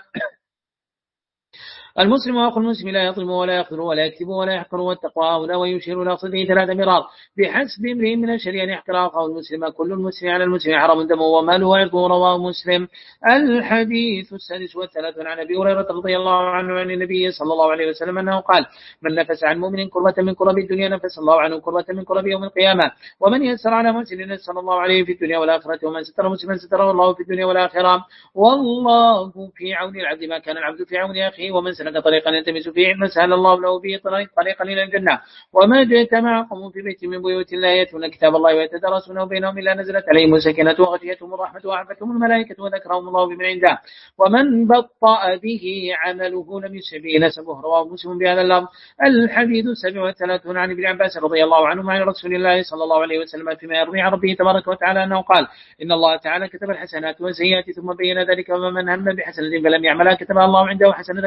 المسلم أخو المسلم لا يظلم ولا يخذل ولا يكذب ولا يحقر والتقوى هنا ويشير إلى صدره ثلاث مرار بحسب امرئ من الشر أن يحقر أخاه المسلم. كل المسلم على المسلم حرام دمه وماله وعرضه. رواه مسلم. الحديث السادس والثلاثون عن أبي هريرة رضي الله عنه عن النبي صلى الله عليه وسلم أنه قال من نفس عن مؤمن كربة من كرب الدنيا نفس الله عنه كربة من كرب يوم القيامة ومن يسر على مسلم صلى الله عليه في الدنيا والآخرة ومن ستر مسلما ستره الله في الدنيا والآخرة. والله في عون العبد ما كان العبد في عون أخيه ومن سلك طريقا يلتمس فيه علما سهل الله له به طريقا إلى الجنة. وما اجتمع قوم في بيت من بيوت الله يتلون كتاب الله ويتدارسونه بينهم إلا نزلت عليهم السكينة وغشيتهم الرحمة وعفتهم الملائكة وذكرهم الله بمن عنده ومن بطأ به عمله لم يسع به نسبه. رواه مسلم بهذا اللفظ. الحديث السابع والثلاثون عن ابن عباس رضي الله عنه عن رسول الله صلى الله عليه وسلم فيما يروي عن ربه تبارك وتعالى أنه قال إن الله تعالى كتب الحسنات والسيئات ثم بين ذلك ومن هم بحسنة فلم يعملها كتبها الله عنده حسنة كاملة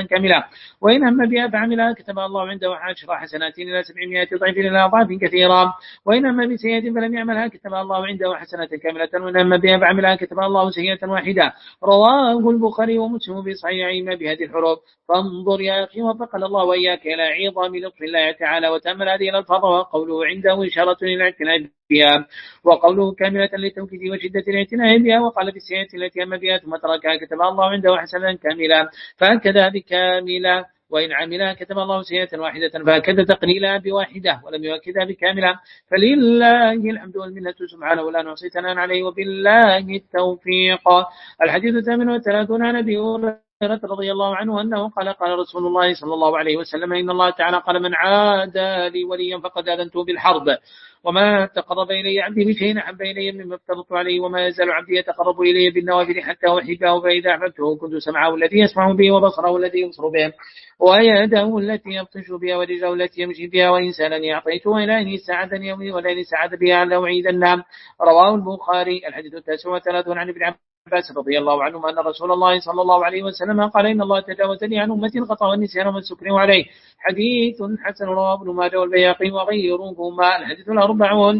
كاملة، وإن هم بها فعملها كتب الله عنده عشر حسنات إلى سبعمائة ضعف إلى أضعاف كثيرة، وإن هم بسيئة فلم يعملها كتب الله عنده حسنة كاملة، وإن هم بها فعملها كتب الله سيئة واحدة. رواه البخاري ومسلم في صحيحهما بهذه الحروف. فانظر يا أخي وفقنا الله وإياك إلى عظم لطف الله تعالى وتأمل هذه الألفاظ، وقوله عنده إشارة إلى الاعتناء بها، وقوله كاملة للتوكيد وشدة الاعتناء بها، وقال بالسيئة التي هم بها ثم تركها كتب الله عنده حسنا كاملا، فهكذا بكاملة، وإن عملها كتب الله سيئة واحدة، فهكذا تقليلها بواحدة ولم يؤكدها بكاملة. فلله الحمد والمنة سبحانه لا نحصي ثناء عليه، وبالله التوفيق. الحديث الثامن والثلاثون عن أبي هريرة رضي الله عنه أنه قال قال رسول الله صلى الله عليه وسلم إن الله تعالى قال من عاد لي وليا فقد آذنته بالحرب، وما تقرب إلي عبدي بشيء أحب إلي مما افترضت عليه، وما يزال عبدي يتقرب إلي بالنوافل حتى أحبه، فإذا أحببته كنت سمعه الذي يسمع به، وبصره الذي يبصر به، ويده التي يبطش بها، ورجله التي يمشي بها، وإن سألني أعطيته، وإن ساعدني وإن ساعد بها لأعيدنه. رواه البخاري. الحديث التاسع والثلاثون عن ابن عباس رضي الله عنه أن رسول الله صلى الله عليه وسلم قال إن الله تجاوز لي عن أمتي الخطأ والنسيان وما استكرهوا عليه. حديث حسن رواه ابن ماجه والبيهقي وغيرهما. الحديث الأربعون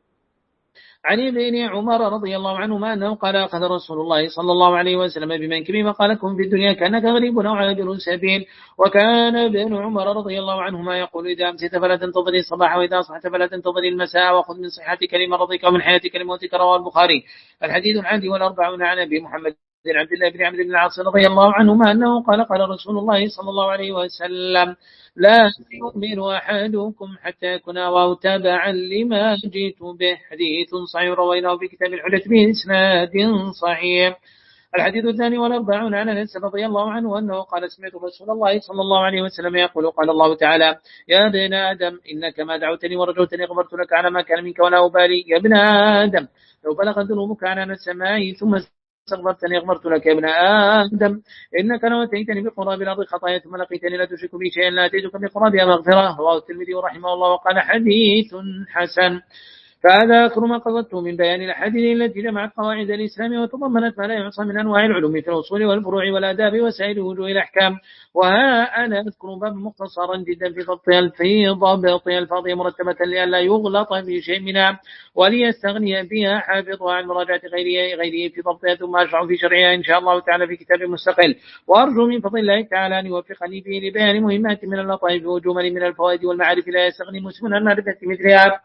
عن ابن عمر رضي الله عنهما أنه قال أخذ رسول الله صلى الله عليه وسلم بمنكبه فقال كن في الدنيا كأنك غريب أو عابر سبيل. وكان ابن عمر رضي الله عنهما يقول إذا أمسيت فلا تنتظر الصباح، وإذا أصبحت فلا تنتظر المساء، وخذ من صحتك لمرضك ومن حياتك لموتك. رواه البخاري. الحديث الحادي والأربعون عن أبي محمد بن عبد الله بن عمرو بن العاص رضي الله عنهما أنه قال قال رسول الله صلى الله عليه وسلم لا يؤمن أحدكم حتى يكون هواه تبعا لما جئت به. حديث صحيح رويناه في كتاب الحجة بإسناد صحيح. الحديث الثاني والأربعون عن أنس رضي الله عنه أنه قال سمعت رسول الله صلى الله عليه وسلم يقول قال الله تعالى يا ابن آدم إنك ما دعوتني ورجوتني غفرت لك على ما كان منك ولا أبالي. يا ابن آدم لو بلغت ذنوبك عنان السماء ثم استغفرتني غفرت لك. يا ابن آدم إنك لو أتيتني بقراب الأرض خطايا ثم لقيتني لا تشرك بي شيئا لا أتيتك بقرابها مغفرة. رواه الترمذي رحمه الله وقال حديث حسن. فهذا آخر ما قصدته من بيان الأحاديث التي جمعت قواعد الإسلام وتضمنت ما لا يحصى من أنواع العلوم في الأصول والفروع والآداب وسائر وجوه الأحكام. وها أنا أذكر باب مختصرا جدا في ضبط في ضبط الفاظ مرتبة لئلا يغلط في شيء منها وليستغني بها حافظها عن مراجعة غيره غيره في ضبطها، ثم أشرع في شرعها إن شاء الله تعالى في كتاب مستقل. وأرجو من فضل الله تعالى أن يوفقني به لبيان مهمات من اللطائف وجمل من الفوائد والمعارف لا يستغني مسلم عن معرفة مثلها،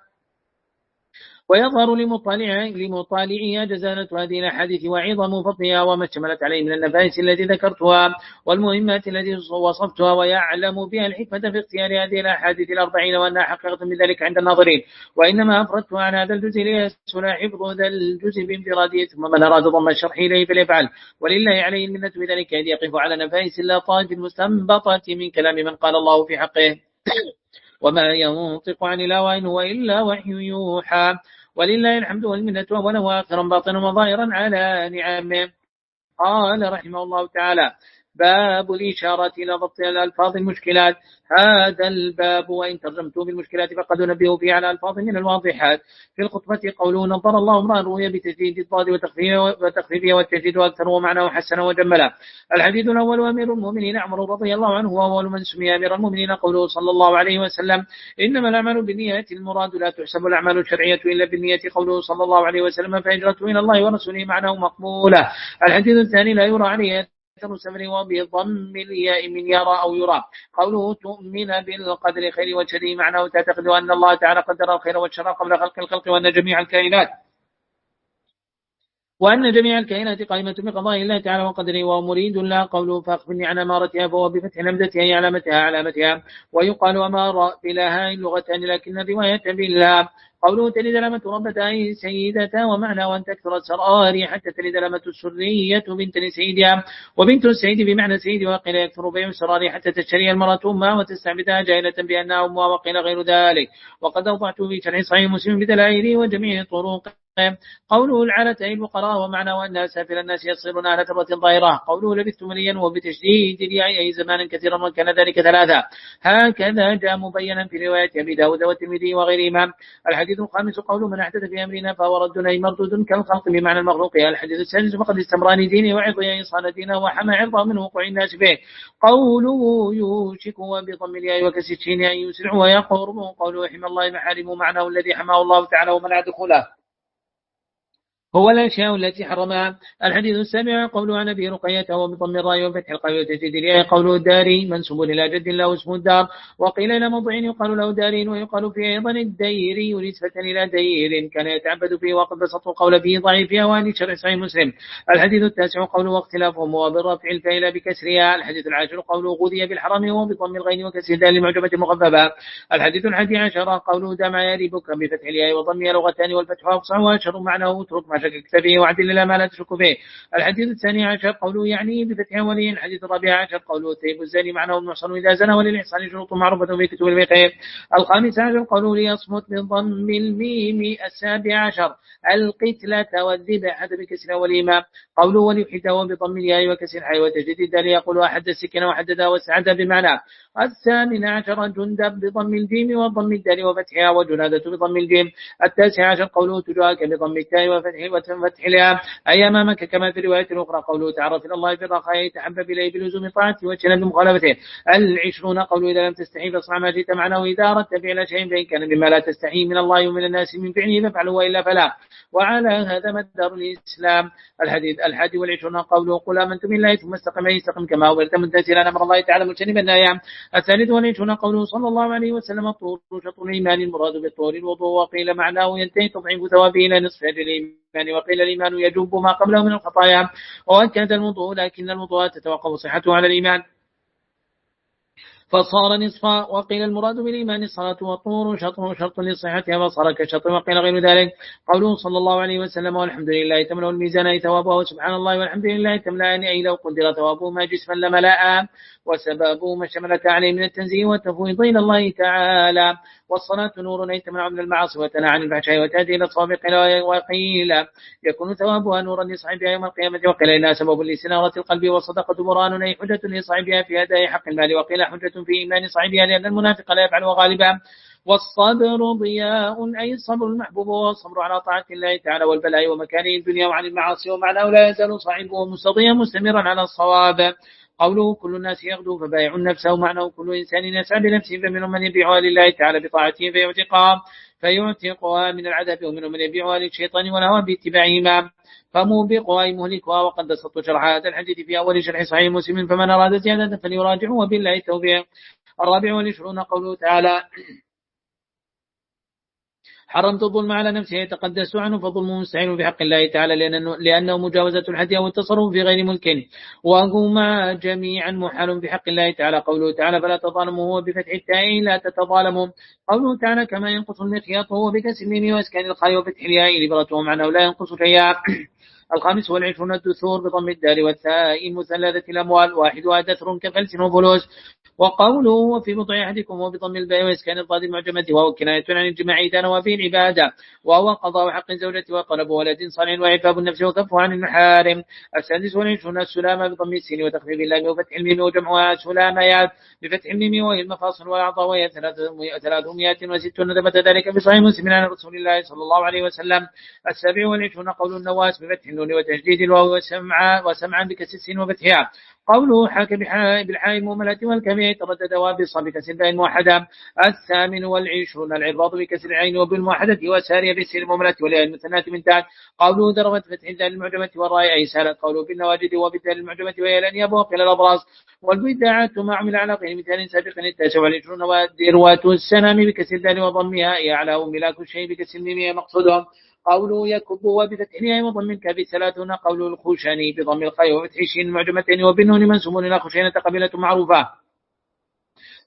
ويظهر لمطالعها لمطالعها جزالة هذه الأحاديث وعظم فضلها وما اشتملت عليه من النفائس التي ذكرتها والمهمات التي وصفتها، ويعلم بها الحكمة في اختيار هذه الأحاديث الأربعين وأنها حقيقة من ذلك عند الناظرين. وإنما أفردتها عن هذا الجزء ليسهل حفظ هذا الجزء بانفراده، ثم من أراد ضم الشرح إليه فليفعل، ولله عليه المنة بذلك أن يقف على نفائس اللطائف المستنبطة من كلام من قال الله في حقه وما ينطق عن الهوى إن هو إلا وحي يوحى. ولله الحمد والمنة أولا وآخرا باطنا وظاهرا على نعمه. قال رحمه الله تعالى باب الإشارة إلى ضبط الألفاظ المشكلات. هذا الباب وإن ترجمته بالمشكلات فقد نبه فيه على ألفاظ من الواضحات في الخطبة قوله نظر الله امرأ رؤيا بتجديد الضاد وتخفيفها والتجديد أكثر ومعنى وحسن وجمله. الحديث الأول أمير المؤمنين عمر رضي الله عنه وأول من سمي أمير المؤمنين قوله صلى الله عليه وسلم إنما الأعمال بالنيات المراد لا تحسب الأعمال الشرعية إلا بالنية قوله صلى الله عليه وسلم فهجرته إلى الله ورسوله معناه مقبولة. الحديث الثاني لا يرى عليه سمر وبضم الياء من يرى أو يرى قوله تؤمن بالقدر خير وشر معناه تعتقد أن الله تعالى قدر الخير والشر قبل خلق الخلق وأن جميع الكائنات وأن جميع الكائنات قائمة بقضاء الله تعالى وقدره ومريد الله قوله فأخبرني عن أمارتها فهو بفتح لمدتها هي علامتها علامتها. ويقال أمارة بلاها اللغتان لكن الرواية بالله قوله تلد لمة ربتها أي سيدتها ومعنى وأن تكثر السرار حتى تلد لمة السرية بنت لسيدها وبنت السيد بمعنى سيد وقيل يكثر بيع السرار حتى تشتري المرأة أمها وتستعبدها جاهلة بأنها أمها وقيل غير ذلك. وقد أوضعت في شرح صحيح مسلم بدلائله وجميع طرق قوله العنت أي الفقراء ومعنى وأن سافر الناس يصيرون أهل ثروة ظاهرة. قوله لبثت مليا وبتشديد الياء أي زمانا كثيرا وكان ذلك ثلاثة. هكذا جاء مبينا في رواية أبي داود والترمذي وغيرهما. الحديث الخامس قوله من أحدث في أمرنا فهو رد أي مردود كالخلق بمعنى المخلوق. الحديث السادس فقد استمران دينه وعظه أي صان دينه وحمى عرضه من وقوع الناس به. قوله يوشك وبضم الياء وكسر الشين أي يسرع ويقرب. قوله حمى الله محارمه معناه الذي حماه الله تعالى ومنع دخوله هو الأشياء التي حرمها. الحديث السابع قوله عن أبي رقية وبضم الراء وفتح القاف وتشديد الياء. قوله الداري منسوب إلى جد له اسمه الدار وقيل إلى موضع يقال له دارين ويقال فيه أيضا الديري نسبة إلى دير كان يتعبد فيه وقد بسط القول فيه ضعيف في أواني شرع صحيح مسلم. الحديث التاسع قوله واختلافهم وبالرفع الفاعل بكسرها. الحديث العاشر قوله غذي بالحرام وبضم الغين وكسر الدال المعجمة المخففة. الحديث الحادي عشر قوله دام يريبك بفتح الياء وضمها لغتان والفتح أفصح وأشهر معناه اترك ما شككت فيه وعدل إلى ما لا تشك فيه. الحديث الثاني عشر قوله يعني بفتح ولي. الحديث الرابع عشر قوله طيب الزاني معناه المحصن إذا زنى وللإحصان شروط معروفة في كتب الفقه. الخامس عشر قوله ليصمت بضم الميم. السابع عشر القتلة والذبح بكسر والإمام. قوله وليحده بضم الياء وكسر الحاء وتجديد الدال يقول أحد السكن وحددا وسعد بمعنى. الثامن عشر جندب بضم الجيم وضم الدال وفتحها وجنادة بضم الجيم. التاسع عشر قوله تجاك بضم التاء وفتح فتح لها أي أمامك كما في الرواية الأخرى. قوله تعرف إلى الله في الرخاء يتحبب إليه بلزوم طاعته واجتناب مخالفته. العشرون قوله إذا لم تستحي فاصنع ما جئت معناه إذا أردت فعل شيء فإن كان مما لا تستحي من الله ومن الناس من فعله فافعله وإلا فلا. وعلى هذا مدار الإسلام. الحديث الحادي والعشرون قوله قل آمنت بالله ثم استقم يستقم كما أمرت ممتثلا أمر الله تعالى مجتنبا النهي. الثالث والعشرون قوله صلى الله عليه وسلم الطور شطر الإيمان المراد بالطور الوضوء وقيل معناه ينتهي تضعيف ثوابه إلى نصف أجر الإيمان وقيل الإيمان يجب ما قبله من الخطايا وأكد الوضوء لكن الوضوء تتوقف صحته على الإيمان فصار نصفا. وقيل المراد بالإيمان الصلاة والطور شطر شرط لصحتها فصار كشطر وقيل غير ذلك. قوله صلى الله عليه وسلم والحمد لله تملأ الميزان أي ثوابه وسبحان الله والحمد لله تملأان أي لو قدر ثوابه ما جسما لملأ وسببه ما شملت عليه من التنزيه والتفويض إلى الله تعالى. والصلاة نور أي تمنع من المعاصي وتنهى عن الفحشاء وتهدي إلى الصواب. وقيل يكون ثوابها نورا لصاحبها يوم القيامة وقيل إنها سبب لسنارة القلب والصدقة برهان أي حجة لصاحبها في أداء حق المال وقيل حجة في إيمان صاحبها لأن المنافق لا يفعل غالبا. والصبر ضياء أي الصبر المحبوب والصبر على طاعة الله تعالى والبلاء ومكانه الدنيا وعن المعاصي ومعناه لا يزال صاحبه مستضيا مستمرا على الصواب. قوله كل الناس يغدو فبايع نفسه معناه كل إنسان يسعى بنفسه فمنهم من يبيعها لله تعالى بطاعته فيعتقها فيعتقها من العذاب ومنهم من يبيعها للشيطان والهوى باتباعهما فموبقها أي مهلكها. وقد بسطت شرح هذا الحديث في أول شرح صحيح مسلم فمن أراد زيادة فليراجعه وبالله التوفيق. الرابع والعشرون قوله تعالى حرمت الظلم على نفسه يتقدس عنه فظلمه مستعين بحق الله تعالى لأنه, لأنه مجاوزة الحد أو التصرف في غير ملك وهما جميعا محال بحق الله تعالى. قوله تعالى فلا تظالموا هو بفتح التاء لا تتظالموا. قوله تعالى كما ينقص المخياط هو بكسر الميم واسكان الخاء وفتح الياء لبرته معناه لا ينقص شيئا. الخامس والعشرون الدثور بضم الدال والثاء المثلثة الأموال واحدها دثر كفلس وفلوس. وقوله وفي بضع أحدكم وبضم الباء وإسكان الضاد المعجمة وهو كناية عن الجماع إذا نوى فيه العبادة وهو قضاء حق زوجته وطلب ولد صالح وعفاف النفس وكفه عن المحارم. السادس والعشرون السلامة بضم السين وتخفيف اللام وفتح الميم وجمعها سلاميات بفتح الميم وهي المفاصل والأعضاء وهي ثلاثمائة وستون ثبت ذلك بصحيح مسلم عن رسول الله صلى الله عليه وسلم. السابع والعشرون قول النواس بفتح النون وتشديد الواو وسمعا وسمعا بكسر السين وفتحها. قوله حاك بالحاء المهملة والكمية تردد وابص بكسر الدال الموحدة. الثامن والعشرون العرض بكسر العين وبالموحدة وسارية بسر المهملة والياء المثنات من تحت. قوله ضربت فتح الدال المعجمة والراء أي سالت. قوله بالنواجد وبالدال المعجمة وهي الأنياب وقيل الأبراز. والبدعة ما عمل على غير مثال سابق. التاسع والعشرون ودروات السنام بكسر الدال وضمها يعلى ملاك الشيء بكسر الميم مقصودهم. قوله يكب وبفتح الياء وضم الكاف ثلاثون. قوله الخشني بضم الخاء وفتح الشين المعجمتين وبالنون منسوب إلى خشينة قبيلة معروفة.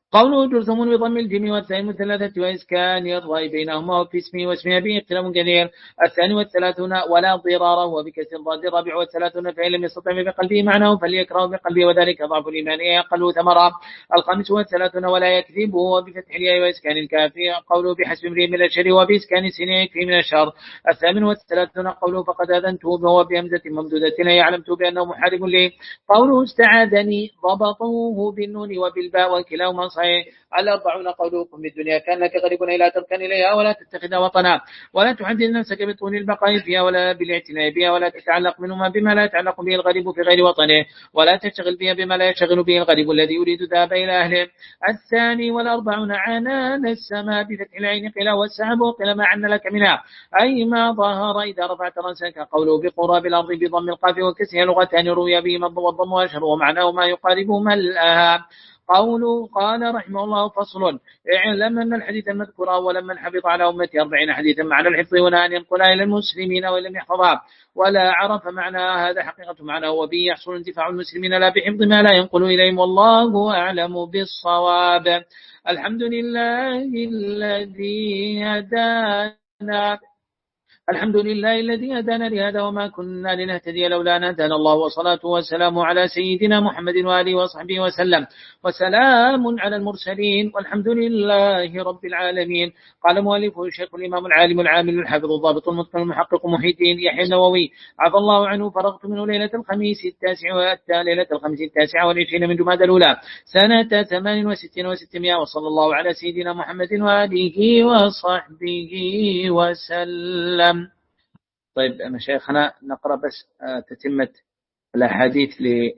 قوله جرثوم بضم الجيم والثاني مثلثة وإسكان الراء بينهما وفي اسمه واسم أبيه اختلاف كثير. الثاني والثلاثون ولا ضرار وبكسر الضاد. الرابع والثلاثون فإن لم يستطع بقلبه معناه فليكره بقلبه وذلك ضعف الإيمان أقل ثمرة. الخامس والثلاثون ولا يكذبه وبفتح الياء وإسكان الكاف قوله بحسب امرئ من الشر وبإسكان السين يكفي من الشر. الثامن والثلاثون قوله فقد أذنته وهو بهمزة ممدودة لا يعلمت بأنه محارب لي. قوله استعاذني ضبطوه بالنون وبالباء وكلاهما صحيح. الأربعون قوله قم بالدنيا كأنك غريب لا تركن إليها ولا تتخذها وطنا ولا تحدد نفسك بطول البقاء فيها ولا بالاعتناء بها ولا تتعلق منهما بما لا يتعلق به الغريب في غير وطنه ولا تشتغل بها بما لا يشتغل به الغريب الذي يريد ذهاب إلى أهله. الثاني والأربعون عنان السماء بفتح العين قيل والسحب قيل ما عن لك منها أي ما ظهر إذا رفعت رأسك. قوله بقراب الأرض بضم القاف وكسرها لغتان روي بهما والضم وأشهر ومعناه ما يقاربه ملأها. قوله قال رحمه الله فصل اعلم أن الحديث المذكور أولا من حفظ على أمتي أربعين حديثا معنى الحفظ ونهى أن ينقلها إلى المسلمين وإن لم يحفظها ولا عرف معناها هذا حقيقة معناه وبه يحصل انتفاع المسلمين لا بحفظ ما لا ينقل إليهم والله أعلم بالصواب. الحمد لله الذي هدانا الحمد لله الذي هدانا لهذا وما كنا لنهتدي لولا أن هدانا الله والصلاة والسلام على سيدنا محمد وآله وصحبه وسلم وسلام على المرسلين والحمد لله رب العالمين. قال مؤلفه الشيخ الإمام العالم العامل الحافظ الضابط المتقن المحقق محي الدين يحيى النووي عفى الله عنه فرغت منه ليلة الخميس التاسع والتاسع ليلة الخميس التاسعة والعشرين من جمادى الأولى سنة ثمان وستين وستمائة وصلى الله على سيدنا محمد وآله وصحبه وسلم. طيب مشايخنا نقرأ بس تتمة الأحاديث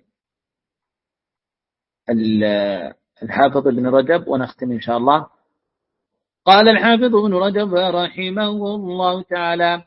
للحافظ ابن رجب ونختم إن شاء الله. قال الحافظ ابن رجب رحمه الله تعالى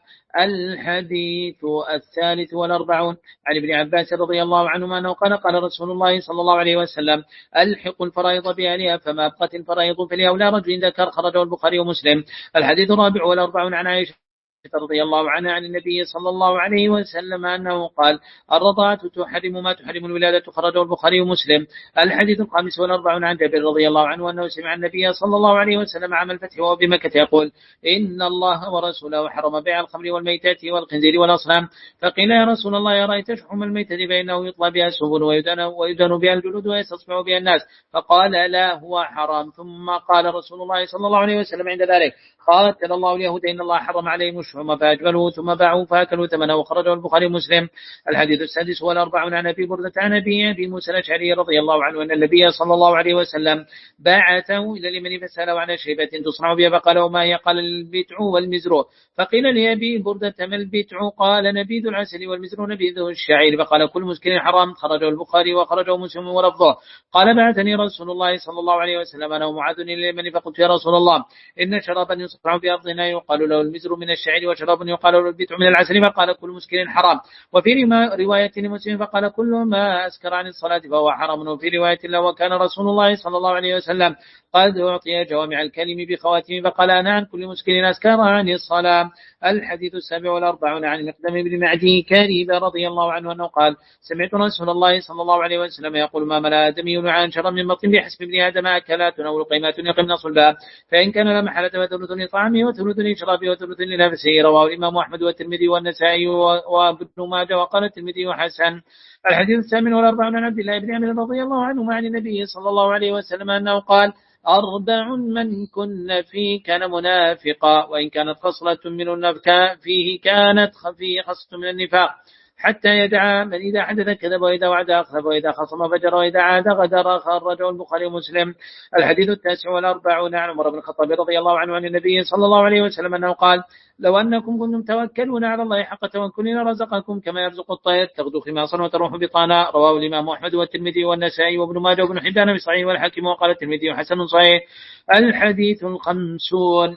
الحديث الثالث والأربعون عن ابن عباس رضي الله عنهما أنه قال قال رسول الله صلى الله عليه وسلم الحق الفرائض بأهلها فما أبقت الفرائض فلأولى رجل ذكر خرجه البخاري ومسلم. الحديث الرابع والأربعون عن عائشة رضي الله عنها عن النبي صلى الله عليه وسلم أنه قال الرضاعة تحرم ما تحرم الولادة خرجه البخاري ومسلم. الحديث الخامس والأربعون عن جابر رضي الله عنه أنه سمع النبي صلى الله عليه وسلم عام الفتح وهو بمكة يقول إن الله ورسوله حرم بيع الخمر والميتات والخنزير والأصنام فقيل يا رسول الله يا رأيت شحوم الميتة فإنه يطلى بها السبل ويدن بها الجلود ويستصبع بها الناس فقال لا هو حرام. ثم قال رسول الله صلى الله عليه وسلم عند ذلك قاتل الله اليهود إن الله حرم عليهم الشحوم فأجملوا ثم باعوا فأكلوا ثمنه وخرجه البخاري ومسلم. الحديث السادس والأربعون عن أبي بردة عن أبي موسى الأشعري رضي الله عنه أن النبي صلى الله عليه وسلم بعثه إلى اليمن فسأله عن شيبة تصنع بها فقال وما هي قال البتع والمزر فقيل لأبي بردة ما البتع قال نبيذ العسل والمزر نبيذ الشعير فقال كل مسكر حرام خرجه البخاري وخرجه مسلم ولفظه. قال بعثني رسول الله صلى الله عليه وسلم أنا معاذ إلى اليمن فقلت يا رسول الله إن شرابا يصنع بأرضنا يقال له المزر من الشعير وشراب يقال له البتع من العسل فقال كل مسكر حرام. وفي رواية لمسلم فقال كل ما أسكر عن الصلاة فهو حرام. وفي رواية له وكان رسول الله صلى الله عليه وسلم قد أعطي جوامع الكلم بخواتم فقال أنا عن كل مسكر أسكر عن الصلاة. الحديث السابع والأربعون عن مقدم بن معدي كريب رضي الله عنه أنه قال سمعت رسول الله صلى الله عليه وسلم يقول ما ملا آدم ينعى شرا من بطن بحسب ابن آدم أكلات أو لقيمات يقمن صلبا فإن كان لا محالة فثلث لطعامه وثلث لشرابه وثلث لنفسه. رواه الإمام أحمد والترمذي والنسائي وابن ماجه وقال الترمذي حسن. الحديث الثامن والأربعون عن عبد الله بن عمرو رضي الله عنه عن النبي صلى الله عليه وسلم أنه قال أربع من كن فيه كان منافقا وإن كانت خصلة من النفاق فيه كانت فيه خصلة من النفاق حتى يدعى من إذا حدث كذب وإذا وعد أخلف وإذا خصم فجر وإذا عاد غدر خرجه البخاري ومسلم. الحديث التاسع والأربعون عن عمر بن الخطاب رضي الله عنه عن النبي صلى الله عليه وسلم أنه قال لو أنكم كنتم توكلون على الله حق توكل لرزقكم كما يرزق الطير تغدو خماصا وتروح بطانا. رواه الإمام أحمد والترمذي والنسائي وابن ماجه وابن حبان بصحيح والحاكم وقال الترمذي حسن صحيح. الحديث الخمسون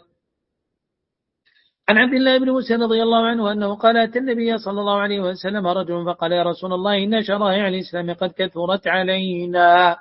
عن عبد الله بن موسى رضي الله عنه أنه قال أتى النبي صلى الله عليه وسلم رجل فقال يا رسول الله إن شرائع الإسلام قد كثرت علينا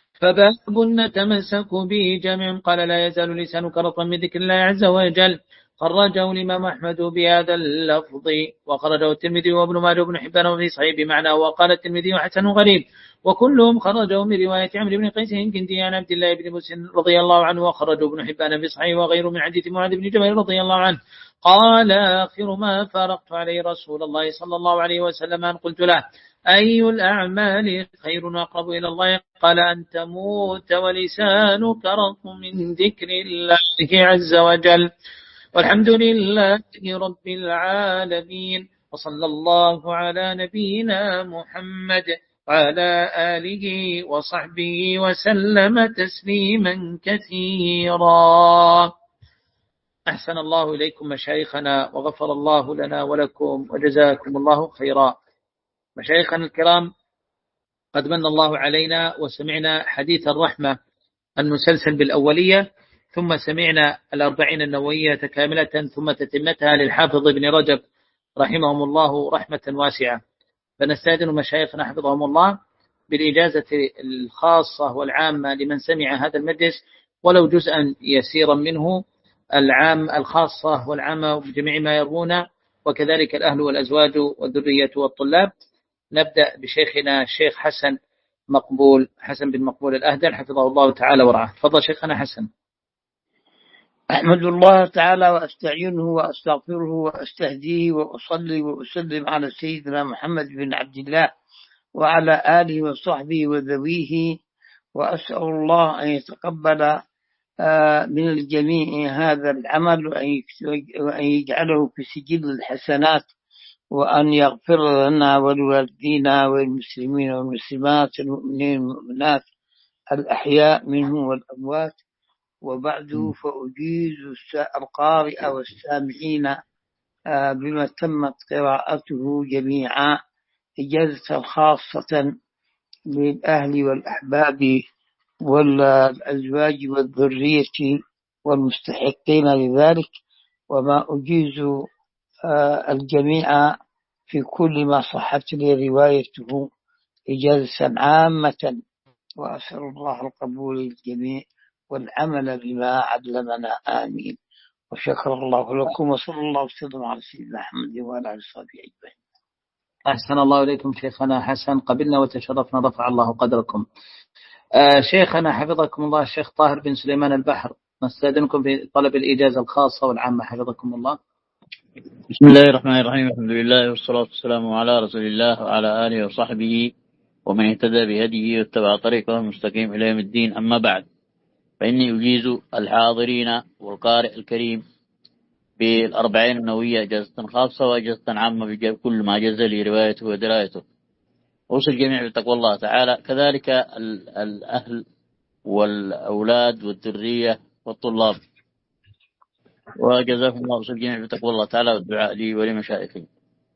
فباب نتمسك به جميع. قال لا يزال لسانك رطبا من ذكر الله عز وجل خرجه الإمام أحمد بهذا اللفظ، وخرجه الترمذي وابن ماجه وابن حبان وفي صحيح بمعنى، وقال الترمذي حسن غريب، وكلهم خرجوا من رواية عمرو بن قيس الكندي عن عبد الله بن مسلم رضي الله عنه، وخرجه ابن حبان في صحيح وغيره من حديث معاذ بن جبل رضي الله عنه قال: آخر ما فارقت عليه رسول الله صلى الله عليه وسلم أن قلت له: أي الأعمال خير وأقرب إلى الله؟ قال: أن تموت ولسانك رطب من ذكر الله عز وجل. والحمد لله رب العالمين، وصلى الله على نبينا محمد وعلى آله وصحبه وسلم تسليما كثيرا. أحسن الله إليكم مشايخنا، وغفر الله لنا ولكم، وجزاكم الله خيرا. مشايخنا الكرام، قد من الله علينا وسمعنا حديث الرحمة المسلسل بالأولية، ثم سمعنا الأربعين النووية كاملة، ثم تتمتها للحافظ ابن رجب رحمهم الله رحمة واسعة. فنستأذن مشايخنا حفظهم الله بالإجازة الخاصة والعامة لمن سمع هذا المجلس ولو جزءا يسيرا منه، العام الخاصة والعامة بجميع ما يروون، وكذلك الأهل والأزواج والذرية والطلاب. نبدأ بشيخنا الشيخ حسن مقبول حسن بن مقبول الأهدل حفظه الله تعالى ورعاه. تفضل شيخنا حسن. أحمد الله تعالى وأستعينه وأستغفره وأستهديه وأصلي وأسلم على سيدنا محمد بن عبد الله وعلى آله وصحبه وذويه، وأسأل الله أن يتقبل من الجميع هذا العمل، وأن يجعله في سجل الحسنات، وأن يغفر لنا ولوالدينا والمسلمين والمسلمات المؤمنين والمؤمنات الأحياء منهم والأموات. وبعد، فأجيز القارئ والسامعين بما تمت قراءته جميعا إجازة خاصة للأهل والأحباب والأزواج والذرية والمستحقين لذلك، وما أجيز الجميع في كل ما صحت لي روايته إجازة عامة، وأسأل الله القبول للجميع والعمل بما علمنا. آمين. وشكر الله لكم، وصلى الله وسلم على سيدنا محمد وعلى آله وصحبه أجمعين. أحسن الله إليكم شيخنا حسن، قبلنا وتشرفنا، رفع الله قدركم. آه شيخنا حفظكم الله الشيخ طاهر بن سليمان البحر، نستأذنكم في طلب الإجازة الخاصة والعامة حفظكم الله. بسم الله الرحمن الرحيم، الحمد لله والصلاة والسلام على رسول الله وعلى آله وصحبه ومن اهتدى بهديه واتبع طريقه المستقيم إلى يوم الدين. أما بعد، فإني أجيز الحاضرين والقارئ الكريم بالأربعين النووية إجازة خاصة وإجازة عامة بكل ما جاز لي روايته ودرايته. أوصي الجميع بتقوى الله تعالى، كذلك الأهل والأولاد والذرية والطلاب، وجزاكم الله. أوصي الجميع بتقوى الله تعالى والدعاء لي ولمشايخي.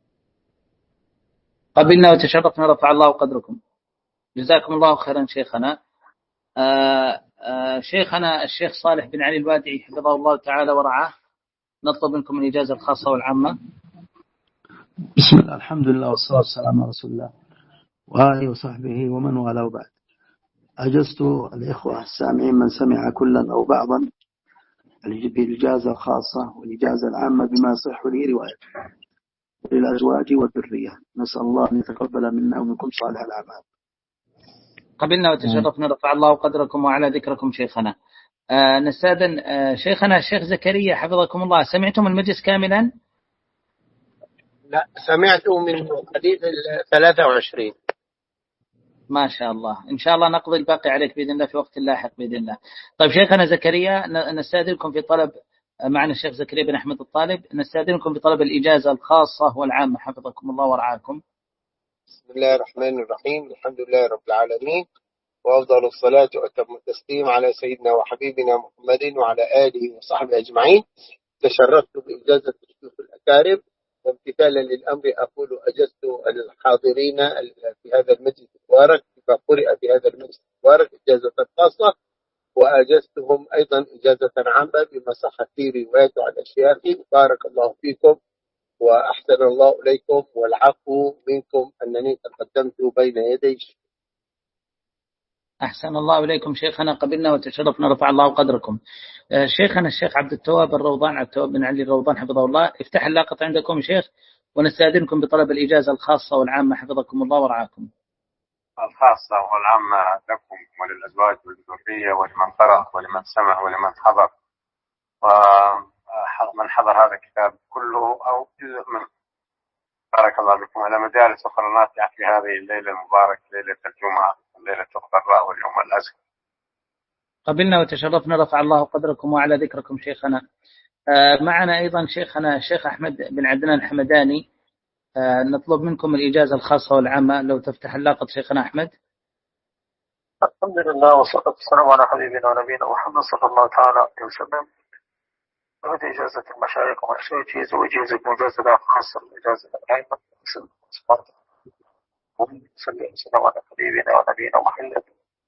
قبلنا وتشرفنا، رفع الله قدركم، جزاكم الله خيرا شيخنا. آآ آآ شيخنا الشيخ صالح بن علي الوادعي حفظه الله تعالى ورعاه، نطلب منكم الإجازة الخاصة والعامة. بسم الله، الحمد لله والصلاة والسلام على رسول الله وآله وصحبه ومن والاه. بعد، أجزت الإخوة السامعين من سمع كلا أو بعضا بالإجازة الخاصة والإجازة العامة بما يصح لي روايته للأزواج والذرية. نسأل الله أن يتقبل منا ومنكم صالح الأعمال. قبلنا وتشرفنا، رفع الله قدركم وعلى ذكركم شيخنا. آه نستأذن آه شيخنا الشيخ زكريا حفظكم الله، سمعتم المجلس كاملا؟ لا، سمعته من حديث ثلاثة وعشرين. ما شاء الله، إن شاء الله نقضي الباقي عليك بإذن الله في وقت لاحق بإذن الله. طيب شيخنا زكريا، نستأذنكم في طلب، معنا الشيخ زكريا بن أحمد الطالب، نستأذنكم في طلب الإجازة الخاصة والعامة حفظكم الله ورعاكم. بسم الله الرحمن الرحيم، الحمد لله رب العالمين، وأفضل الصلاة وأتم التسليم على سيدنا وحبيبنا محمد وعلى آله وصحبه أجمعين. تشرفت بإجازة الشيوخ الأكارم، وامتثالا للأمر أقول أجزت الحاضرين في هذا المجلس المبارك بما قرئ في هذا المجلس المبارك إجازة خاصة، وأجزتهم أيضا إجازة عامة بما صح في روايته على أشياخي. بارك الله فيكم وأحسن الله إليكم، والعفو منكم أنني تقدمت بين يدي. أحسن الله إليكم شيخنا، قبلنا وتشرفنا، رفع الله قدركم. شيخنا الشيخ عبد التواب الروضان، عبد التواب بن علي الروضان حفظه الله، افتح اللاقط عندكم شيخ، ونستأذنكم بطلب الإجازة الخاصة والعامة حفظكم الله ورعاكم. الخاصة والعامة لكم وللأزواج والذرية ولمن قرأ ولمن سمع ولمن حضر، ومن حضر هذا الكتاب كله أو جزء منه. بارك الله بكم على مجالس أخرى نافعة في هذه الليلة المباركة، ليلة الجمعة، ليلة القراء واليوم الأزكى. قبلنا وتشرفنا، رفع الله قدركم وعلى ذكركم شيخنا. معنا أيضا شيخنا الشيخ أحمد بن عدنان الحمداني، نطلب منكم الإجازة الخاصة والعامة، لو تفتح اللاقط شيخنا أحمد. الحمد لله والصلاة والسلام على حبيبنا ونبينا محمد صلى الله تعالى عليه وسلم. بعد إجازة المشايخ ومشايخ وإجازة مجازة خاصة الإجازة العامة صلى الله على حبيبنا ونبينا محمد.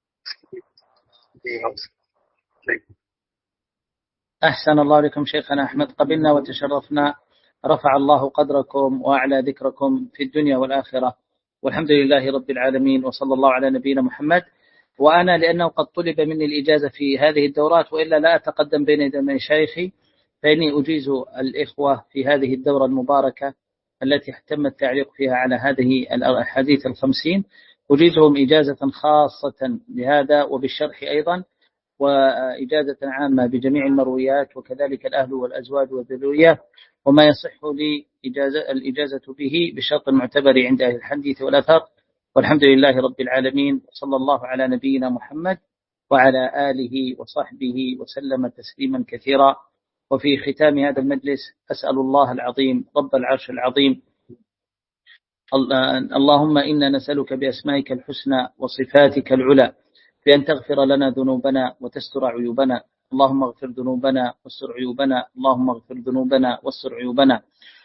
أحسن الله لكم شيخنا أحمد، قبلنا وتشرفنا، رفع الله قدركم وأعلى ذكركم في الدنيا والآخرة، والحمد لله رب العالمين، وصلى الله على نبينا محمد. وأنا لأنه قد طلب مني الإجازة في هذه الدورات، وإلا لا أتقدم بين يدي مشايخي، فإني أجيز الإخوة في هذه الدورة المباركة التي تم التعليق فيها على هذه الأحاديث الخمسين، أجيزهم إجازة خاصة بهذا وبالشرح أيضا، وإجازة عامة بجميع المرويات، وكذلك الأهل والأزواج والذريات، وما يصح لي إجازة الإجازة به بشرط معتبر عند أهل الحديث والأثر. والحمد لله رب العالمين، صلى الله على نبينا محمد وعلى آله وصحبه وسلم تسليما كثيرا. وفي ختام هذا المجلس أسأل الله العظيم رب العرش العظيم، اللهم إنا نسألك بأسمائك الحسنى وصفاتك العلى بأن تغفر لنا ذنوبنا وتستر عيوبنا. اللهم اغفر ذنوبنا واستر عيوبنا، اللهم اغفر ذنوبنا واستر عيوبنا،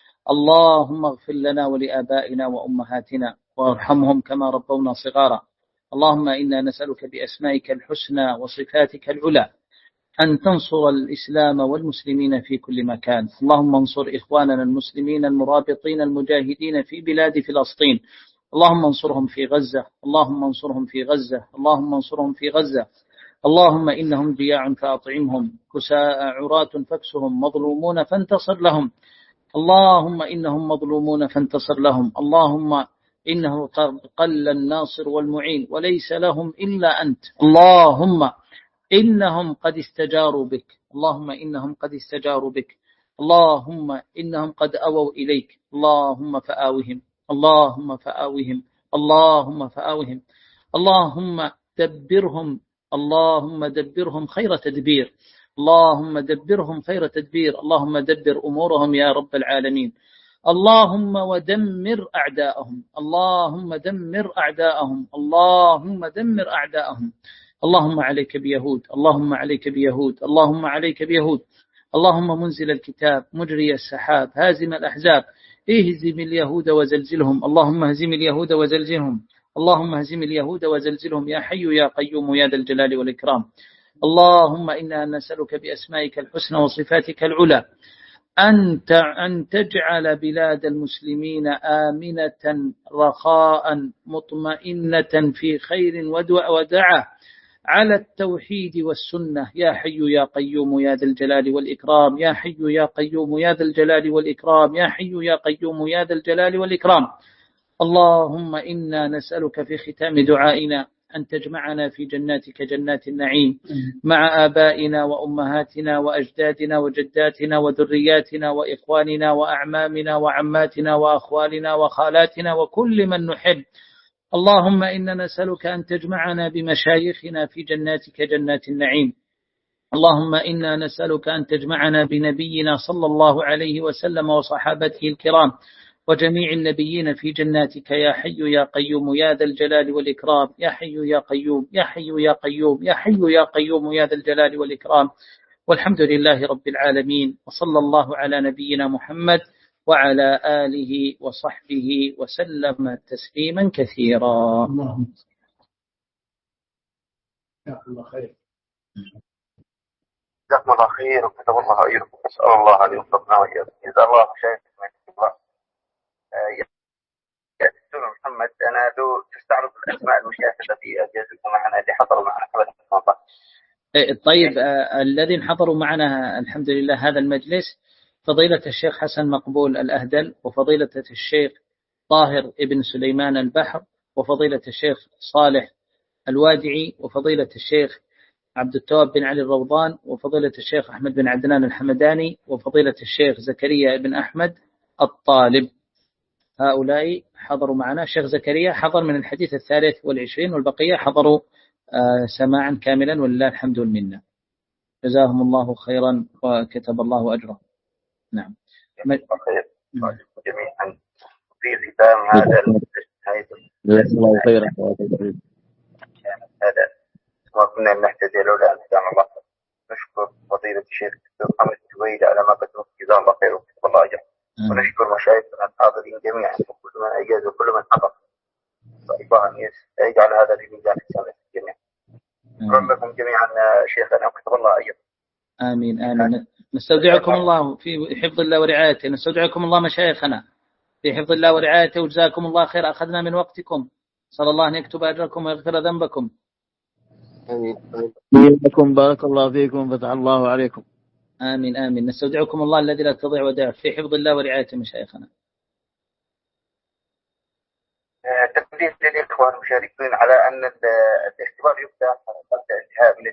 اللهم اغفر لنا ولآبائنا وأمهاتنا وارحمهم كما ربونا صغارا. اللهم إنا نسألك بأسمائك الحسنى وصفاتك العلى أن تنصر الإسلام والمسلمين في كل مكان. اللهم انصر إخواننا المسلمين المرابطين المجاهدين في بلاد فلسطين، اللهم انصرهم في غزة، اللهم انصرهم في غزة، اللهم انصرهم في غزة. اللهم إنهم جياع فأطعمهم، كساء عراة فاكسهم، مظلومون فانتصر لهم. اللهم إنهم مظلومون فانتصر لهم. اللهم إنه قل الناصر والمعين وليس لهم إلا أنت. اللهم إنهم قد استجاروا بك، اللهم إنهم قد استجاروا بك، اللهم إنهم قد أووا إليك، اللهم فآوهم، اللهم فآوهم، اللهم فآوهم، اللهم دبرهم، اللهم دبرهم خير تدبير، اللهم دبرهم خير تدبير، اللهم دبر أمورهم يا رب العالمين. اللهم ودمر أعداءهم، اللهم دمر أعداءهم، اللهم دمر أعداءهم. اللهم عليك بيهود، اللهم عليك بيهود، اللهم عليك بيهود. اللهم منزل الكتاب، مجري السحاب، هازم الأحزاب، اهزم اليهود وزلزلهم، اللهم هزم اليهود وزلزلهم، اللهم هزم اليهود وزلزلهم يا حي يا قيوم يا ذا الجلال والإكرام. اللهم إنا نسألك بأسمائك الحسنى وصفاتك العلى أن أن تجعل بلاد المسلمين آمنة رخاء مطمئنة في خير ودعاء على التوحيد والسنة يا حي يا قيوم يا ذا الجلال والإكرام، يا حي يا قيوم يا ذا الجلال والإكرام، يا حي يا قيوم يا ذا الجلال والإكرام. اللهم إنا نسألك في ختام دعائنا أن تجمعنا في جناتك جنات النعيم مع آبائنا وأمهاتنا وأجدادنا وجداتنا وذرياتنا وإخواننا وأعمامنا وعماتنا وأخوالنا وخالاتنا وكل من نحب. اللهم إنا نسألك أن تجمعنا بمشايخنا في جناتك جنات النعيم. اللهم إنا نسألك أن تجمعنا بنبينا صلى الله عليه وسلم وصحابته الكرام وجميع النبيين في جناتك يا حي يا قيوم يا ذا الجلال والإكرام، يا حي يا قيوم يا حي يا قيوم يا حي يا قيوم يا ذا الجلال والإكرام. والحمد لله رب العالمين، وصلى الله على نبينا محمد وعلى آله وصحبه وسلم تسليما كثيرا. جزاكم الله خير. جزاكم الله خير وكتب الله أجركم، نسأل الله أن يوفقنا وإياكم. جزا الله خيرا. يا دكتور محمد محمد، أنا لو تستعرض الأسماء المشاهدة في أجازتكم معنا اللي حضروا معنا حفلة المنطقة. طيب، آه الذين حضروا معنا الحمد لله هذا المجلس فضيلة الشيخ حسن مقبول الأهدل، وفضيلة الشيخ طاهر ابن سليمان البحر، وفضيلة الشيخ صالح الوادعي، وفضيلة الشيخ عبد التواب بن علي الروضان، وفضيلة الشيخ أحمد بن عدنان الحمداني، وفضيلة الشيخ زكريا بن أحمد الطالب. هؤلاء حضروا معنا. الشيخ زكريا حضر من الحديث الثالث والعشرين، والبقية حضروا آه سماعا كاملا ولله الحمد والمنة. جزاهم الله خيرا وكتب الله أجره. نعم. جميعا في ختام هذا الله خيرا. هذا ما كنا نحتاج لولا أن هدانا الله. نشكر فضيلة الشيخ الدكتور محمد الزويد على ما قدمه، جزاه الله خير وكتب الله أجره. ونشكر مشايخنا الحاضرين جميعا وكل من أجاز وكل من حضر. الله يجعل هذا في ميزان حسنات الجميع. شكرا لكم جميعا شيخنا وكتب الله أجره. آمين آمين. نستودعكم الله في حفظ الله ورعايته. نستودعكم الله مشايخنا في حفظ الله ورعايته، وجزاكم الله خير. أخذنا من وقتكم، صلى الله أن يكتب أجركم ويغفر ذنبكم. آمين. آمين. بارك الله فيكم وفتح الله عليكم. آمين آمين. نستودعكم الله الذي لا تضيع ودائعه في حفظ الله ورعايته مشايخنا. تنبيه للإخوان المشاركين على أن الاختبار يبدأ بعد انتهاء من